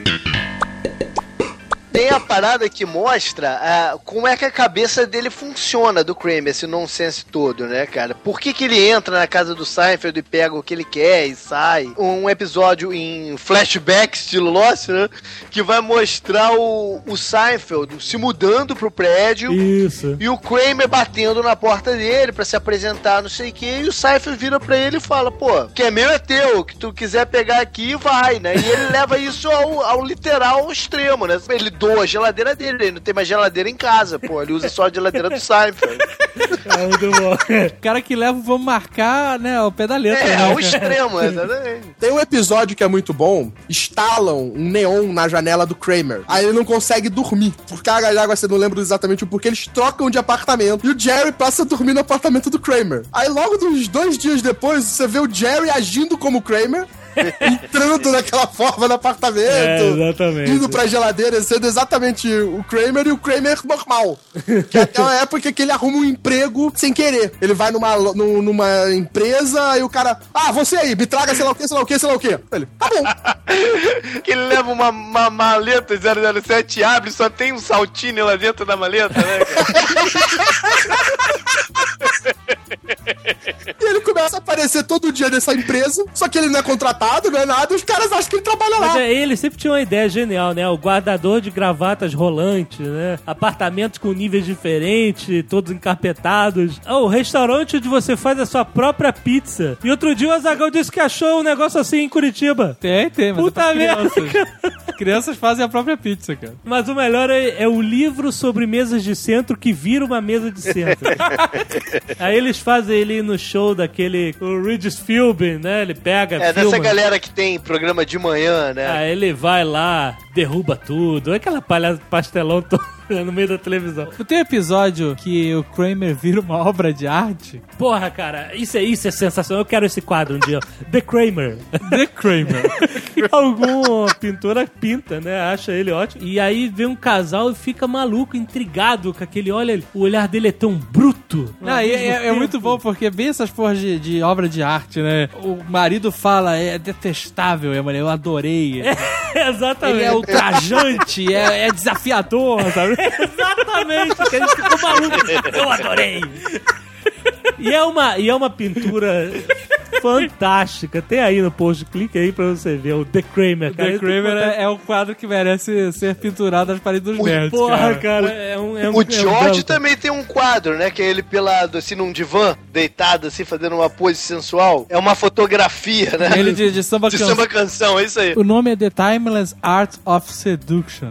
Tem a parada que mostra ah, como é que a cabeça dele funciona, do Kramer, esse nonsense todo, né, cara? Por que que ele entra na casa do Seinfeld e pega o que ele quer e sai? Um episódio em flashback, estilo Lost, né? Que vai mostrar o, o Seinfeld se mudando pro prédio Isso. e o Kramer batendo na porta dele pra se apresentar, não sei o que, e o Seinfeld vira pra ele e fala: pô, o que é meu é teu, o que tu quiser pegar aqui, vai, né? E ele leva isso ao, ao literal, ao extremo, né? Ele doa a geladeira dele, ele não tem mais geladeira em casa, pô, ele usa só a geladeira do Seinfeld. É muito bom. O cara que leva, vamos marcar, né, o pé da letra. É, né, ao cara? extremo, exatamente. Tem um episódio que é muito bom, instalam um neon na janela do Kramer. Aí ele não consegue dormir. Por carga d'água, você não lembra exatamente o porquê, eles trocam de apartamento. E o Jerry passa a dormir no apartamento do Kramer. Aí logo uns dois dias depois, você vê o Jerry agindo como o Kramer, entrando naquela forma no apartamento, É, exatamente. indo pra geladeira, sendo exatamente o Kramer e o Kramer normal. Que até uma época que ele arruma um emprego sem querer. Ele vai numa, lo- num- numa empresa e o cara: ah, você aí, me traga sei lá o que, sei lá o que, sei lá o que. Ele: tá bom. Que ele leva uma, uma maleta zero zero sete, abre, só tem um saltine lá dentro da maleta, né, cara? E ele começa a aparecer todo dia nessa empresa, só que ele não é contratado, não é nada, e os caras acham que ele trabalha lá. Mas é, ele sempre tinha uma ideia genial, né? O guardador de gravatas rolantes, né? Apartamentos com níveis diferentes, todos encarpetados. Oh, o restaurante onde você faz a sua própria pizza. E outro dia o Azaghal disse que achou um negócio assim em Curitiba. Tem, tem, mas Puta é pra merda, crianças. Crianças fazem a própria pizza, cara. Mas o melhor é, é o livro sobre mesas de centro que vira uma mesa de centro. Aí eles fazem ele no show daquele o Regis Philbin, né? Ele pega, É, filma. dessa galera que tem programa de manhã, né? Aí ele vai lá, derruba tudo. Aquela palha pastelão todo no meio da televisão. Não tem um episódio que o Kramer vira uma obra de arte? Porra, cara, isso é, isso é sensacional. Eu quero esse quadro um dia. The Kramer. The Kramer. Alguma pintora pinta, né? Acha ele ótimo. E aí vem um casal e fica maluco, intrigado com aquele... Olha, o olhar dele é tão bruto. Não, e é, é muito bom, porque bem essas porras de, de obra de arte, né? O marido fala, é detestável, e a mulher, eu adorei. É, exatamente. Ele é ultrajante, é, é desafiador, sabe? Exatamente, que a gente ficou maluco. Eu adorei. E é uma, e é uma pintura fantástica. Tem aí no post, clique aí pra você ver o The Kramer. Cara. The Kramer é, é um quadro que merece ser pinturado nas paredes dos nerds. Porra, cara, cara. é um, é um, O é um George drama. também tem um quadro, né? Que é ele pelado, assim, num divã, deitado, assim, fazendo uma pose sensual. É uma fotografia, né? Ele de, de samba de canção. samba canção, é isso aí. O nome é The Timeless Art of Seduction.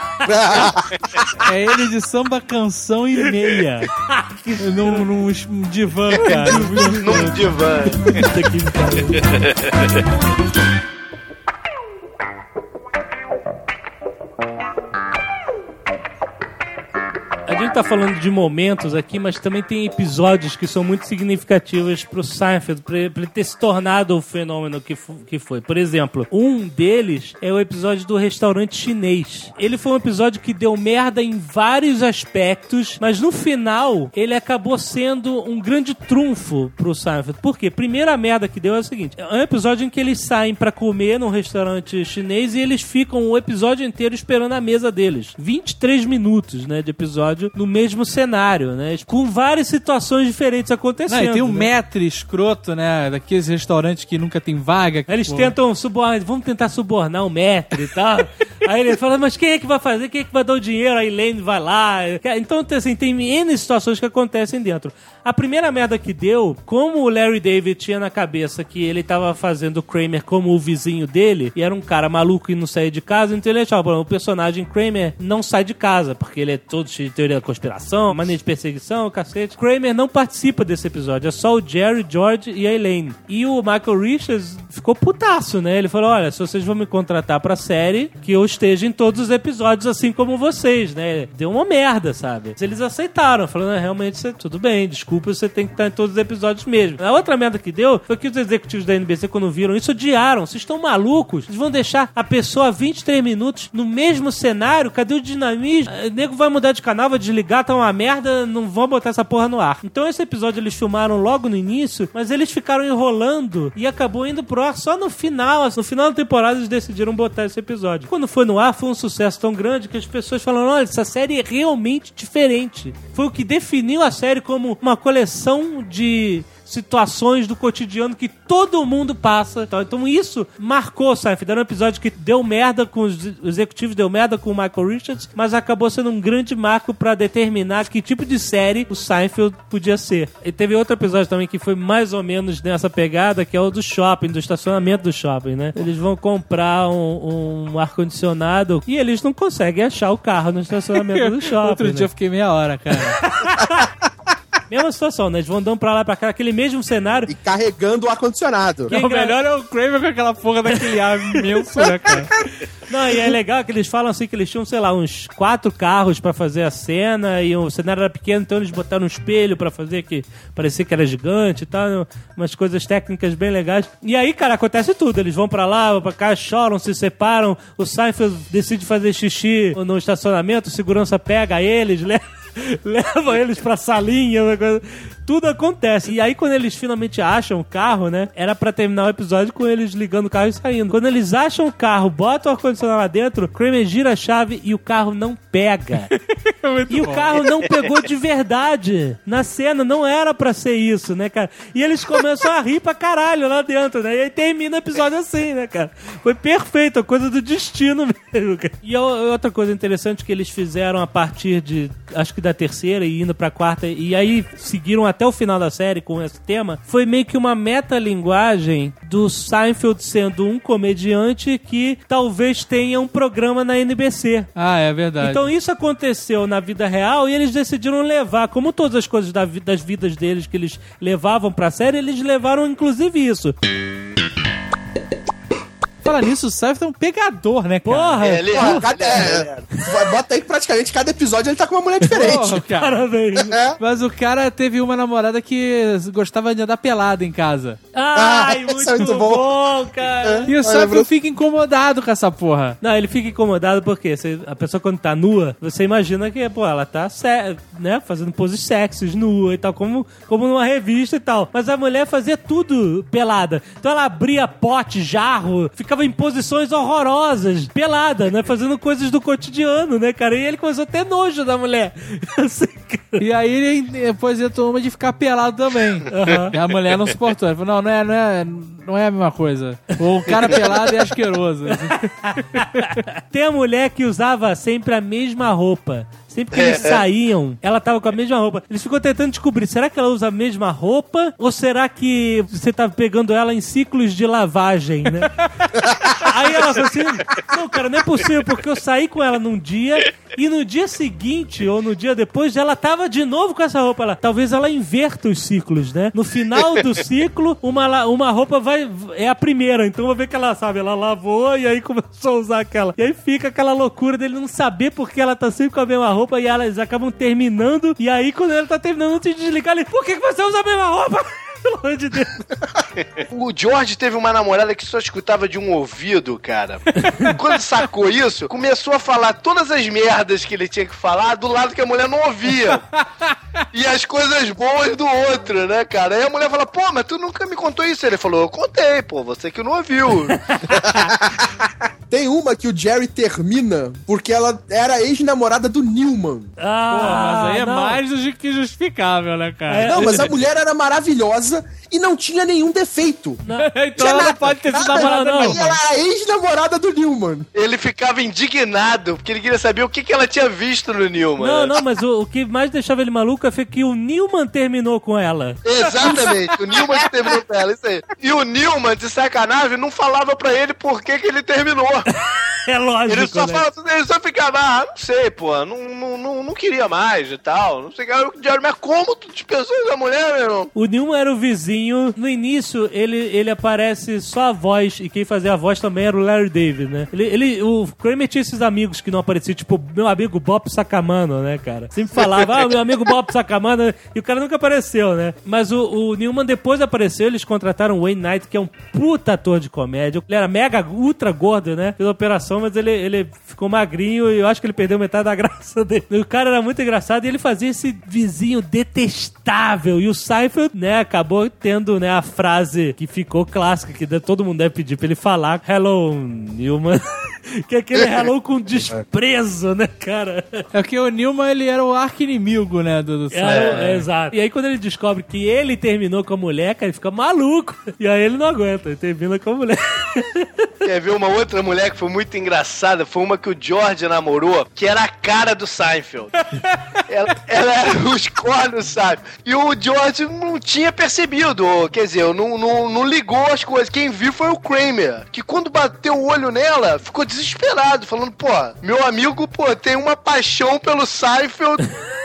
É ele de samba canção e meia. num, num divã, cara. Num divã. Puta que pariu. A gente tá falando de momentos aqui, mas também tem episódios que são muito significativos pro Seinfeld, pra ele, pra ele ter se tornado o fenômeno que, que foi. Por exemplo, um deles é o episódio do restaurante chinês. Ele foi um episódio que deu merda em vários aspectos, mas no final ele acabou sendo um grande trunfo pro Seinfeld. Por quê? Primeira merda que deu é o seguinte, é um episódio em que eles saem pra comer num restaurante chinês e eles ficam o episódio inteiro esperando a mesa deles. vinte e três minutos, né, de episódio no mesmo cenário, né? Com várias situações diferentes acontecendo. Não, e tem um né? maître escroto, né? Daqueles restaurantes que nunca tem vaga. Eles Pô. tentam subornar, vamos tentar subornar o maître e tal. Aí ele fala, mas quem é que vai fazer? Quem é que vai dar o dinheiro? A Elaine vai lá. Então, assim, tem N situações que acontecem dentro. A primeira merda que deu, como o Larry David tinha na cabeça que ele tava fazendo o Kramer como o vizinho dele, e era um cara maluco e não saía de casa, então ele achava, o personagem Kramer não sai de casa, porque ele é todo cheio de teoria da conspiração, mania de perseguição, cacete. Kramer não participa desse episódio, é só o Jerry, George e a Elaine. E o Michael Richards ficou putaço, né? Ele falou, olha, se vocês vão me contratar pra série, que eu esteja em todos os episódios assim como vocês, né? Deu uma merda, sabe? Eles aceitaram, falando, ah, realmente, você, tudo bem, desculpa, você tem que estar em todos os episódios mesmo. A outra merda que deu foi que os executivos da N B C, quando viram isso, odiaram. Vocês estão malucos? Vocês vão deixar a pessoa vinte e três minutos no mesmo cenário? Cadê o dinamismo? O nego vai mudar de canal, vai desligar, tá uma merda, não vão botar essa porra no ar. Então esse episódio eles filmaram logo no início, mas eles ficaram enrolando e acabou indo pro ar só no final. No final da temporada eles decidiram botar esse episódio. Quando foi no ar, foi um sucesso tão grande que as pessoas falaram, olha, essa série é realmente diferente. Foi o que definiu a série como uma coleção de situações do cotidiano que todo mundo passa. Então isso marcou o Seinfeld. Era um episódio que deu merda com os executivos, deu merda com o Michael Richards, mas acabou sendo um grande marco pra determinar que tipo de série o Seinfeld podia ser. E teve outro episódio também que foi mais ou menos nessa pegada, que é o do shopping, do estacionamento do shopping, né? Eles vão comprar um, um ar-condicionado e eles não conseguem achar o carro no estacionamento do shopping. Outro né? dia eu fiquei meia hora, cara. Mesma situação, né? Eles vão andando pra lá, pra cá, aquele mesmo cenário. E carregando o ar-condicionado. Que O melhor é o Kramer com aquela porra daquele ar imenso, né, cara? Não, e é legal que eles falam assim que eles tinham, sei lá, uns quatro carros pra fazer a cena e o cenário era pequeno, então eles botaram um espelho pra fazer que parecia que era gigante e tal, umas coisas técnicas bem legais. E aí, cara, acontece tudo. Eles vão pra lá, vão pra cá, choram, se separam, o Seinfeld decide fazer xixi no estacionamento, o segurança pega eles, leva... Levam eles pra salinha, uma coisa. tudo acontece. E aí, quando eles finalmente acham o carro, né? Era pra terminar o episódio com eles ligando o carro e saindo. Quando eles acham o carro, botam o ar-condicionado lá dentro, Kramer gira a chave e o carro não pega. E bom. o carro não pegou de verdade. Na cena, não era pra ser isso, né, cara? E eles começam a rir pra caralho lá dentro, né? E aí termina o episódio assim, né, cara? Foi perfeito, a coisa do destino mesmo, cara. E a outra coisa interessante que eles fizeram a partir de, acho que da terceira e indo pra quarta, e aí seguiram até o final da série com esse tema, foi meio que uma metalinguagem do Seinfeld sendo um comediante que talvez tenha um programa na N B C. Ah, é verdade. Então isso aconteceu na vida real e eles decidiram levar, como todas as coisas da, das vidas deles que eles levavam pra série, eles levaram inclusive isso. Fala nisso, o Seinfeld é um pegador, né, cara? Porra! É, ele Porra, é, cada- ele é, é, bota aí que praticamente cada episódio ele tá com uma mulher diferente. Porra, cara. Parabéns! É. Mas o cara teve uma namorada que gostava de andar pelada em casa. Ai, Ah, muito, isso é muito bom, bom. cara! E o Olha, Seinfeld Bruno. fica incomodado com essa porra. Não, ele fica incomodado porque você- a pessoa quando tá nua, você imagina que, pô, ela tá, sé- né, fazendo poses sexys, nua e tal, como, como numa revista e tal. Mas a mulher fazia tudo pelada. Então ela abria pote, jarro, ficava em posições horrorosas, pelada, né, fazendo coisas do cotidiano, né, cara? E ele começou a ter nojo da mulher. Assim, cara. E aí ele depois entrou uma de ficar pelado também. Aham. E a mulher não suportou. Ele falou, não, não é, não é, não é a mesma coisa. O cara pelado é asqueroso. Tem a mulher que usava sempre a mesma roupa. Sempre que eles saíam, ela tava com a mesma roupa. Eles ficam tentando descobrir, será que ela usa a mesma roupa? Ou será que você tá pegando ela em ciclos de lavagem, né? Aí ela falou assim, não, cara, não é possível, porque eu saí com ela num dia e no dia seguinte, ou no dia depois, ela tava de novo com essa roupa. Ela, talvez ela inverta os ciclos, né? No final do ciclo, uma, la- uma roupa vai é a primeira. Então vou ver que ela, sabe, ela lavou e aí começou a usar aquela. E aí fica aquela loucura dele não saber porque ela tá sempre com a mesma roupa e elas acabam terminando. E aí quando ela tá terminando, antes de desligar, ele, por que, que você usa a mesma roupa? Pelo amor de Deus. O George teve uma namorada que só escutava de um ouvido, cara. Quando sacou isso, começou a falar todas as merdas que ele tinha que falar do lado que a mulher não ouvia. E as coisas boas do outro, né, cara? Aí a mulher fala, pô, mas tu nunca me contou isso. Ele falou, eu contei, pô, você que não ouviu. Tem uma que o Jerry termina porque ela era ex-namorada do Newman. Ah, Pô, mas aí é não. mais do que justificável, né, cara? É. Não, mas a mulher era maravilhosa e não tinha nenhum defeito. Então Tinha ela não nada, pode ter sido nada, namorada, não. não. E ela era ex-namorada do Newman. Ele ficava indignado, porque ele queria saber o que, que ela tinha visto no Newman. Não, né? não, mas o, o que mais deixava ele maluco foi que o Newman terminou com ela. Exatamente, o Newman que terminou com ela, isso aí. E o Newman, de sacanagem, não falava pra ele por que, que ele terminou. É lógico, Ele só, né? fala, ele só ficava, ah, não sei, pô, não, não, não, não queria mais e tal. Não sei o que, mas como tu dispensou essa mulher, meu irmão? O Newman era o vizinho. No início, ele, ele aparece só a voz, e quem fazia a voz também era o Larry David, né? Ele, ele, o Kramer tinha esses amigos que não apareciam, tipo, meu amigo Bob Sacamano, né, cara? Sempre falava, ah, meu amigo Bob Sacamano, e o cara nunca apareceu, né? Mas o, o Newman depois apareceu, eles contrataram o Wayne Knight, que é um puta ator de comédia. Ele era mega, ultra gordo, né? Fez a operação, mas ele, ele ficou magrinho e eu acho que ele perdeu metade da graça dele. O cara era muito engraçado e ele fazia esse vizinho detestável. E o Seinfeld, né, acabou tendo, né, a frase que ficou clássica, que todo mundo deve pedir pra ele falar, Hello, Newman. Que é aquele hello com desprezo, né, cara? É que o Newman, ele era o arqui-inimigo, né, do, do É, é, exato. E aí quando ele descobre que ele terminou com a mulher, cara, ele fica maluco. E aí ele não aguenta, ele termina com a mulher. Quer ver uma outra mulher que foi muito engraçada? Foi uma que o George namorou, que era a cara do Seinfeld. ela, ela era os cornos, sabe? E o George não tinha percebido, ou, quer dizer, não, não, não ligou as coisas. Quem viu foi o Kramer, que quando bateu o olho nela, ficou desesperado, falando, pô, meu amigo, pô, tem uma paixão pelo Seinfeld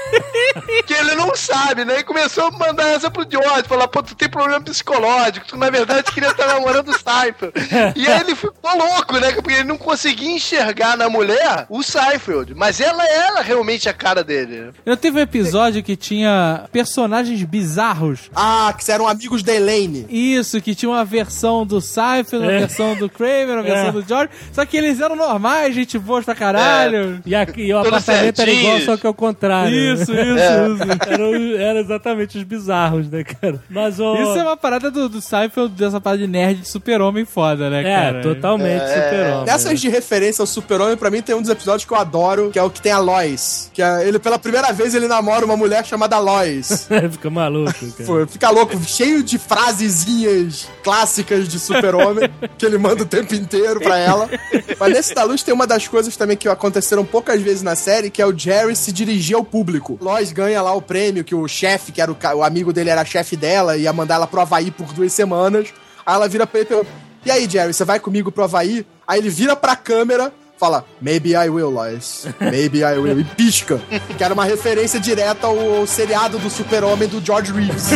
que ele não sabe, né? E começou a mandar essa pro George, falar, pô, tu tem problema psicológico, tu na verdade queria estar namorando o Seinfeld. E aí ele ficou louco, né? Porque ele não conseguia enxergar na mulher o Seinfeld, mas ela era realmente a cara dele. Eu teve um episódio que tinha personagens bizarros. Ah, que eram amigos da Elaine. Isso, que tinha uma versão do Seinfeld, uma É. versão do Kramer, uma versão É. do George. Só que eles eram normais, gente boa pra caralho. E, aqui, e o Tudo apartamento era igual, certinho. só que ao contrário. Isso, e isso, isso. Eram, eram exatamente os bizarros, né, cara? Mas o... Isso é uma parada do, do Seinfeld, dessa parada de nerd de super-homem foda, né, é, cara? É, totalmente É. super-homem. Nessas de referência ao super-homem, pra mim tem um dos episódios que eu adoro, que é o que tem a Lois. Que é, ele, pela primeira vez, ele namora uma mulher chamada Lois. Fica maluco, cara. Pô, fica louco, cheio de frasezinhas clássicas de super-homem que ele manda o tempo inteiro pra ela. Mas nesse da Luz tem uma das coisas também que aconteceram poucas vezes na série, que é o Jerry se dirigir ao público. Lois ganha lá o prêmio, que o chefe, que era o, ca- o amigo dele, era chefe dela, ia mandar ela pro Havaí por duas semanas. Aí ela vira pra ele e pergunta, e aí, Jerry, você vai comigo pro Havaí? Aí ele vira pra câmera, fala, maybe I will, Lois. Maybe I will. E pisca. Que era uma referência direta ao, ao seriado do super-homem do George Reeves.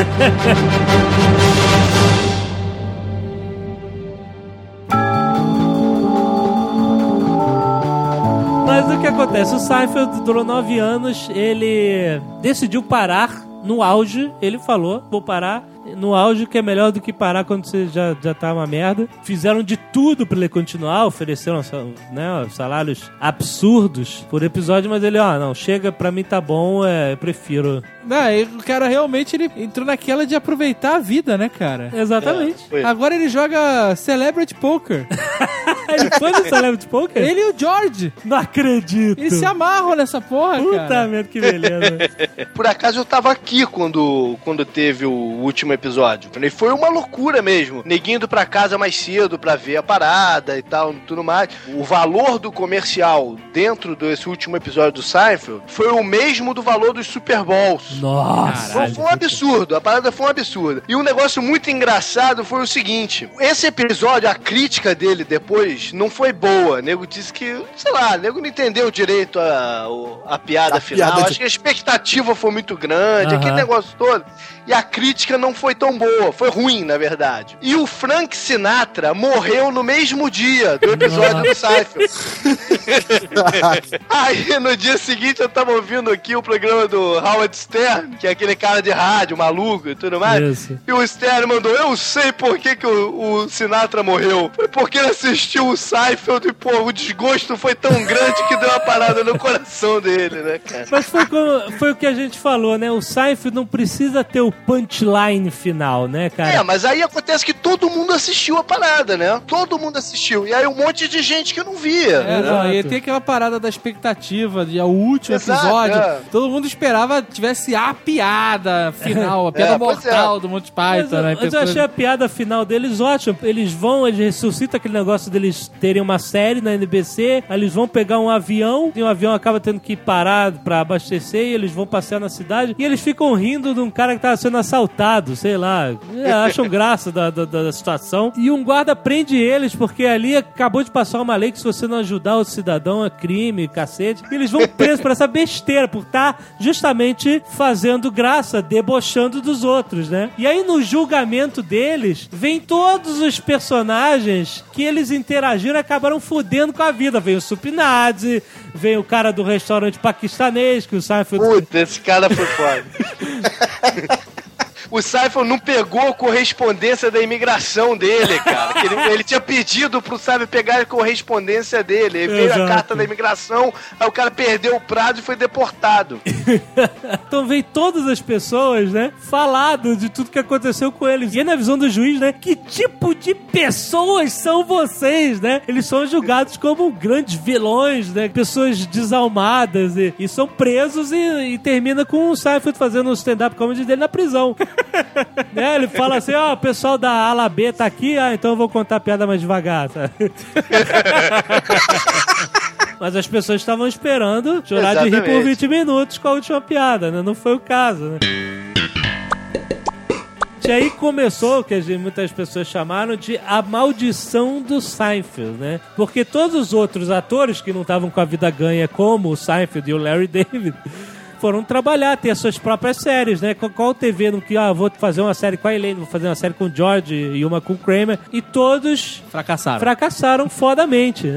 Mas o que acontece? O Seinfeld durou nove anos, ele decidiu parar no auge, ele falou, vou parar no auge, que é melhor do que parar quando você já, já tá uma merda. Fizeram de tudo pra ele continuar, ofereceram, né, salários absurdos por episódio, mas ele, ó, não, chega, pra mim tá bom, é, eu prefiro. Não, e o cara realmente ele entrou naquela de aproveitar a vida, né, cara? Exatamente. Foi. Agora ele joga Celebrity Poker. Ele foi no Celebrity Poker? Ele e o George. Não acredito. Eles se amarram nessa porra, Puta cara. merda, que beleza. Por acaso eu tava aqui quando, quando teve o último episódio. E foi uma loucura mesmo. Neguinho indo pra casa mais cedo pra ver a parada e tal, tudo mais. O valor do comercial dentro desse último episódio do Seinfeld foi o mesmo do valor dos Super Bowls. Nossa. Foi, foi um absurdo, a parada foi um absurdo. E um negócio muito engraçado foi o seguinte: esse episódio, a crítica dele depois não foi boa. O nego disse que, sei lá, o nego não entendeu direito a, a piada A final. piada de- Acho que a expectativa foi muito grande, Aham. aquele negócio todo. E a crítica não foi tão boa, foi ruim, na verdade. E o Frank Sinatra morreu no mesmo dia do episódio do Seinfeld. Aí, no dia seguinte, eu tava ouvindo aqui o programa do Howard Stern, que é aquele cara de rádio, maluco e tudo mais. Isso. E o Stern mandou, eu sei por que, que o, o Sinatra morreu. Foi porque ele assistiu o Seinfeld e, pô, o desgosto foi tão grande que deu uma parada no coração dele, né, cara? Mas foi, como- foi o que a gente falou, né? O Seinfeld não precisa ter o punchline final, né, cara? É, mas aí acontece que todo mundo assistiu a parada, né? Todo mundo assistiu. E aí um monte de gente que não via. É, não, e Exato. tem aquela parada da expectativa de ao último Exato, episódio. é. Todo mundo esperava que tivesse a piada final, a piada É, pois mortal é. do Monty Mas, Python, eu- né? mas eu achei a piada final deles ótima. Eles vão, eles ressuscitam aquele negócio deles terem uma série na N B C, aí eles vão pegar um avião, e o avião acaba tendo que parar pra abastecer, e eles vão passear na cidade, e eles ficam rindo de um cara que tava sendo assaltado, sei lá. É, acham graça da, da, da situação. E um guarda prende eles, porque ali acabou de passar uma lei que se você não ajudar o cidadão é crime, cacete. E eles vão presos por essa besteira, por estar justamente fazendo graça, debochando dos outros, né? E aí no julgamento deles, vem todos os personagens que eles interagiram e acabaram fudendo com a vida. Vem o Supinadze, vem o cara do restaurante paquistanês, que o Seinfeld... Puta, esse cara foi foda. O Seinfeld não pegou a correspondência da imigração dele, cara. Que ele, ele tinha pedido pro Seinfeld pegar a correspondência dele. Aí veio Exato. a carta da imigração, aí o cara perdeu o prazo e foi deportado. Então vem todas as pessoas, né, falado de tudo que aconteceu com eles. E aí, na visão do juiz, né, que tipo de pessoas são vocês, né? Eles são julgados como grandes vilões, né, pessoas desalmadas e, e são presos e, e termina com o Seinfeld fazendo o stand-up comedy dele na prisão. Né, ele fala assim, ó, o pessoal da ala B tá aqui, ah, então eu vou contar a piada mais devagar, sabe? Mas as pessoas estavam esperando chorar de rir por Exatamente. vinte minutos com a última piada, né? Não foi o caso, né? E aí começou o que a gente- muitas pessoas chamaram de a maldição do Seinfeld, né? Porque todos os outros atores que não estavam com a vida ganha, como o Seinfeld e o Larry David, foram trabalhar, ter as suas próprias séries, né? Qual, qual T V não que, ah, vou fazer uma série com a Elaine, vou fazer uma série com o George e uma com o Kramer, e todos Fracassaram. fracassaram fodamente, né?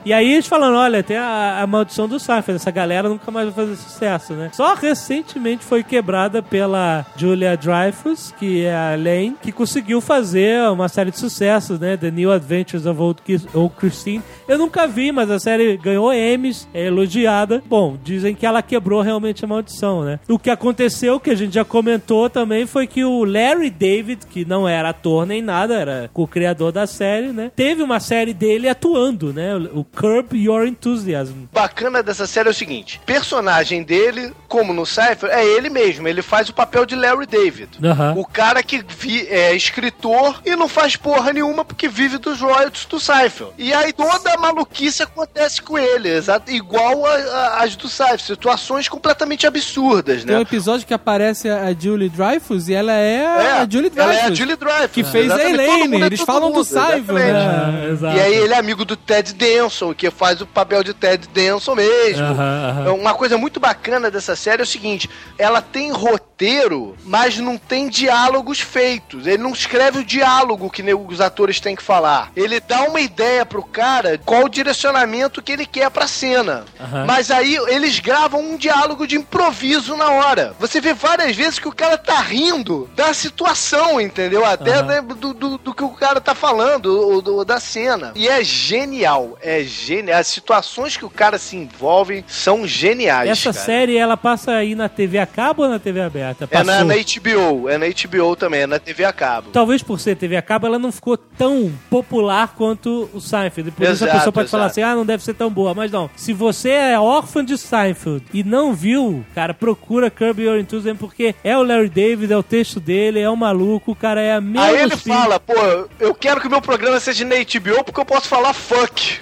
E aí eles falando, olha, tem a, a maldição do Seinfeld, essa galera nunca mais vai fazer sucesso, né? Só recentemente foi quebrada pela Julia Dreyfus, que é a Elaine, que conseguiu fazer uma série de sucessos, né? The New Adventures of Old, Kiss, Old Christine. Eu nunca vi, mas a série ganhou Emmys, é elogiada. Bom, dizem que ela quebrou realmente a maldição, né? O que aconteceu, que a gente já comentou também, foi que o Larry David, que não era ator nem nada, era co-criador da série, né? Teve uma série dele atuando, né? O Curb Your Enthusiasm. Bacana dessa série é o seguinte, personagem dele, como no Seinfeld, é ele mesmo, ele faz o papel de Larry David. Uhum. O cara que vi, é escritor e não faz porra nenhuma porque vive dos royalties do Seinfeld. E aí toda a maluquice acontece com ele, exato, igual às do Seinfeld, situações completamente absurdas, né? Tem um episódio que aparece a Julie Dreyfus e ela é, é a Julie Dreyfus. Ela é a Julie Dreyfus. Que fez a Elaine, eles é falam mundo, do Seinfeld, né? É, exato. E aí ele é amigo do Ted Danson, que faz o papel de Ted Danson mesmo. Uhum, uhum. Uma coisa muito bacana dessa série é o seguinte, ela tem roteiro, mas não tem diálogos feitos. Ele não escreve o diálogo que os atores têm que falar. Ele dá uma ideia pro cara qual o direcionamento que ele quer pra cena. Uhum. Mas aí eles gravam um diálogo de improviso na hora. Você vê várias vezes que o cara tá rindo da situação, entendeu? Até uhum. né, do, do, do que o cara tá falando, do, do, da cena. E é genial. É genial. As situações que o cara se envolve são geniais. Essa cara. série, ela passa aí na T V a cabo ou na T V aberta? Passou. É na, na H B O. É na H B O também, é na T V a cabo. Talvez por ser T V a cabo, ela não ficou tão popular quanto o Seinfeld. Por exato, isso a pessoa pode exato. falar assim, ah, não deve ser tão boa. Mas não, se você é órfã de Seinfeld e não viu, cara, procura Curb Your Enthusiasm, porque é o Larry David, é o texto dele, é o maluco, o cara é a mesma... Aí ele fala, pô, eu quero que o meu programa seja na H B O porque eu posso falar fuck.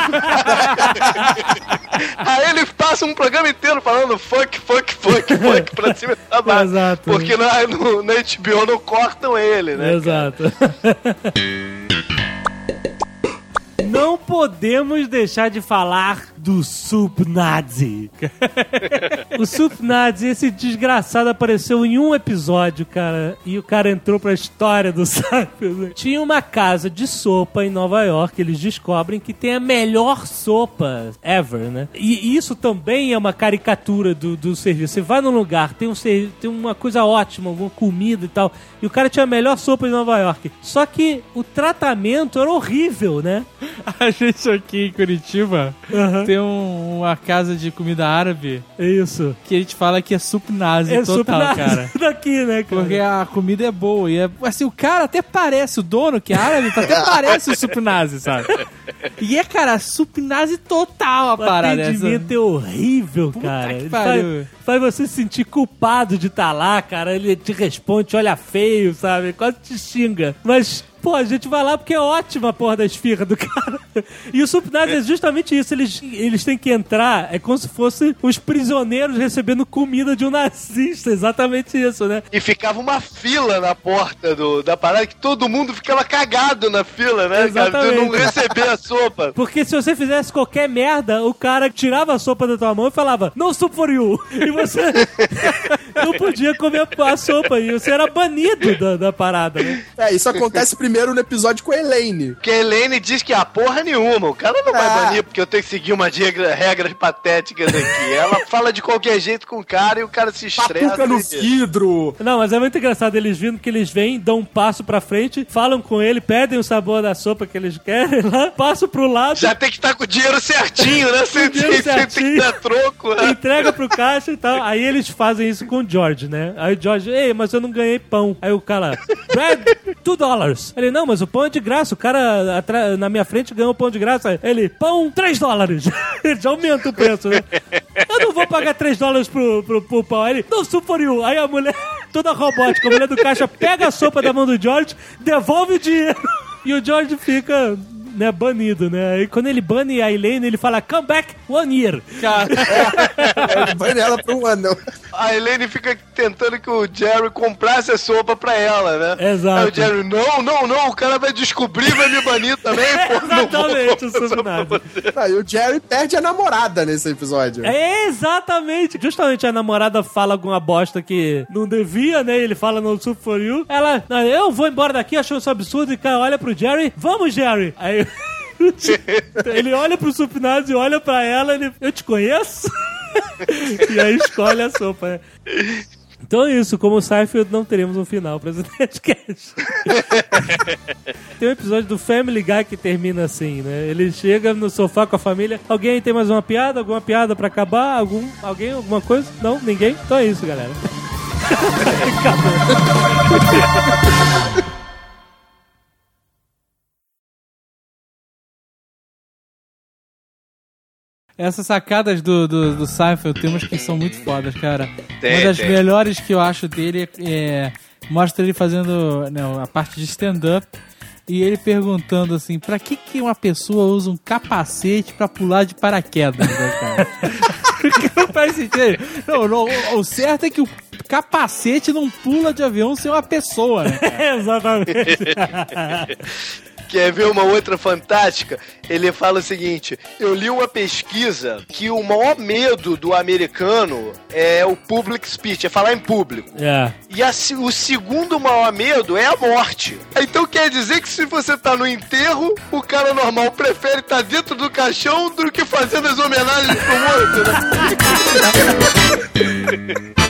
Aí ele passa um programa inteiro falando fuck, fuck, fuck, fuck pra cima e pra baixo. Exato. Porque na, no, na H B O não cortam ele, né? Exato. Não podemos deixar de falar do Sup Nazi. O Sup Nazi, esse desgraçado apareceu em um episódio, cara, e o cara entrou pra história do Seinfeld. Tinha uma casa de sopa em Nova York, eles descobrem que tem a melhor sopa ever, né? E isso também é uma caricatura do, do serviço. Você vai num lugar, tem, um, tem uma coisa ótima, alguma comida e tal, e o cara tinha a melhor sopa em Nova York. Só que o tratamento era horrível, né? A gente aqui em Curitiba uhum. tem um, uma casa de comida árabe. Isso. Que a gente fala que é Sup Nazi é total, Sup Nazi cara. Daqui, né, cara? Porque a comida é boa. E é, assim, o cara até parece, o dono que é árabe, até parece o Sup Nazi, sabe? E é, cara, Sup Nazi total a parada. O atendimento é horrível, Puta cara. Que Ele pariu. Faz, faz você se sentir culpado de estar lá, cara. Ele te responde, te olha feio, sabe? Quase te xinga. Mas... pô, a gente vai lá porque é ótima a porra da esfirra do cara. E o Sup Nazi é justamente isso. Eles, eles têm que entrar, é como se fossem os prisioneiros recebendo comida de um nazista. Exatamente isso, né? E ficava uma fila na porta do, da parada que todo mundo ficava cagado na fila, né? Exatamente. Cara, tu não receber a sopa. Porque se você fizesse qualquer merda, o cara tirava a sopa da tua mão e falava, no soup for you. E você não podia comer a sopa. E você era banido da, da parada, né? É, isso acontece primeiro Primeiro no episódio com a Elaine. Porque a Elaine diz que a porra nenhuma. O cara não vai Ah. banir porque eu tenho que seguir umas regra, regras patéticas aqui. Ela fala de qualquer jeito com o cara e o cara se estressa. Patuca no e- vidro. Não, mas é muito engraçado eles vindo que eles vêm, dão um passo pra frente, falam com ele, pedem o sabor da sopa que eles querem lá, passam pro lado, Já tem que estar com o dinheiro certinho, né? Sem, dinheiro sem- sem ter certinho. que dar troco, né? entrega pro caixa e tal. Aí eles fazem isso com o George, né? Aí o George, ei, mas eu não ganhei pão. Aí o cara, Brad, two dollars. Ele, não, mas o pão é de graça. O cara atra- na minha frente ganhou pão de graça. Ele, pão, três dólares. Ele já aumenta o preço, né? Eu não vou pagar três dólares pro, pro, pro pão. Aí ele, não, soup for you. Aí a mulher, toda robótica, a mulher do caixa pega a sopa da mão do George, devolve o dinheiro. E o George fica... né, banido, né? Aí quando ele bane a Elaine, ele fala, come back one year. Cara, Vai nela por um ano. A Elaine fica tentando que o Jerry comprasse a sopa pra ela, né? Exato. Aí o Jerry, não, não, não, o cara vai descobrir, vai me banir também, pô. não vou Exatamente, o comprar sopa Sup pra Nazi. você. Aí o Jerry perde a namorada nesse episódio. É, exatamente. Justamente a namorada fala alguma bosta que não devia, né? Ele fala no Soup for You. Ela, não, eu vou embora daqui, achou isso absurdo. E cara olha pro Jerry, vamos, Jerry. Aí Ele olha pro Supinazzi e olha pra ela, ele, eu te conheço? E aí escolhe a sopa. Então é isso, como o Seinfeld, não teremos um final pra esse Nerdcast. Tem um episódio do Family Guy que termina assim, né? Ele chega no sofá com a família. Alguém tem mais uma piada? Alguma piada pra acabar? Algum, alguém? Alguma coisa? Não? Ninguém? Então é isso, galera. Acabou. Essas sacadas do, do, do Seinfeld tem umas que são muito fodas, cara. Tem, Uma das tem. melhores que eu acho dele é... Mostra ele fazendo não, a parte de stand-up e ele perguntando assim, pra que que uma pessoa usa um capacete pra pular de paraquedas, né, cara? Porque não faz sentido. Não, não, o certo é que o capacete não pula de avião sem uma pessoa, né, cara? Exatamente. Quer ver uma outra fantástica? Ele fala o seguinte: eu li uma pesquisa que o maior medo do americano é o public speech, é falar em público. É. E a, o segundo maior medo é a morte. Então quer dizer que se você tá no enterro, o cara normal prefere estar dentro do caixão do que fazendo as homenagens pro morto, né?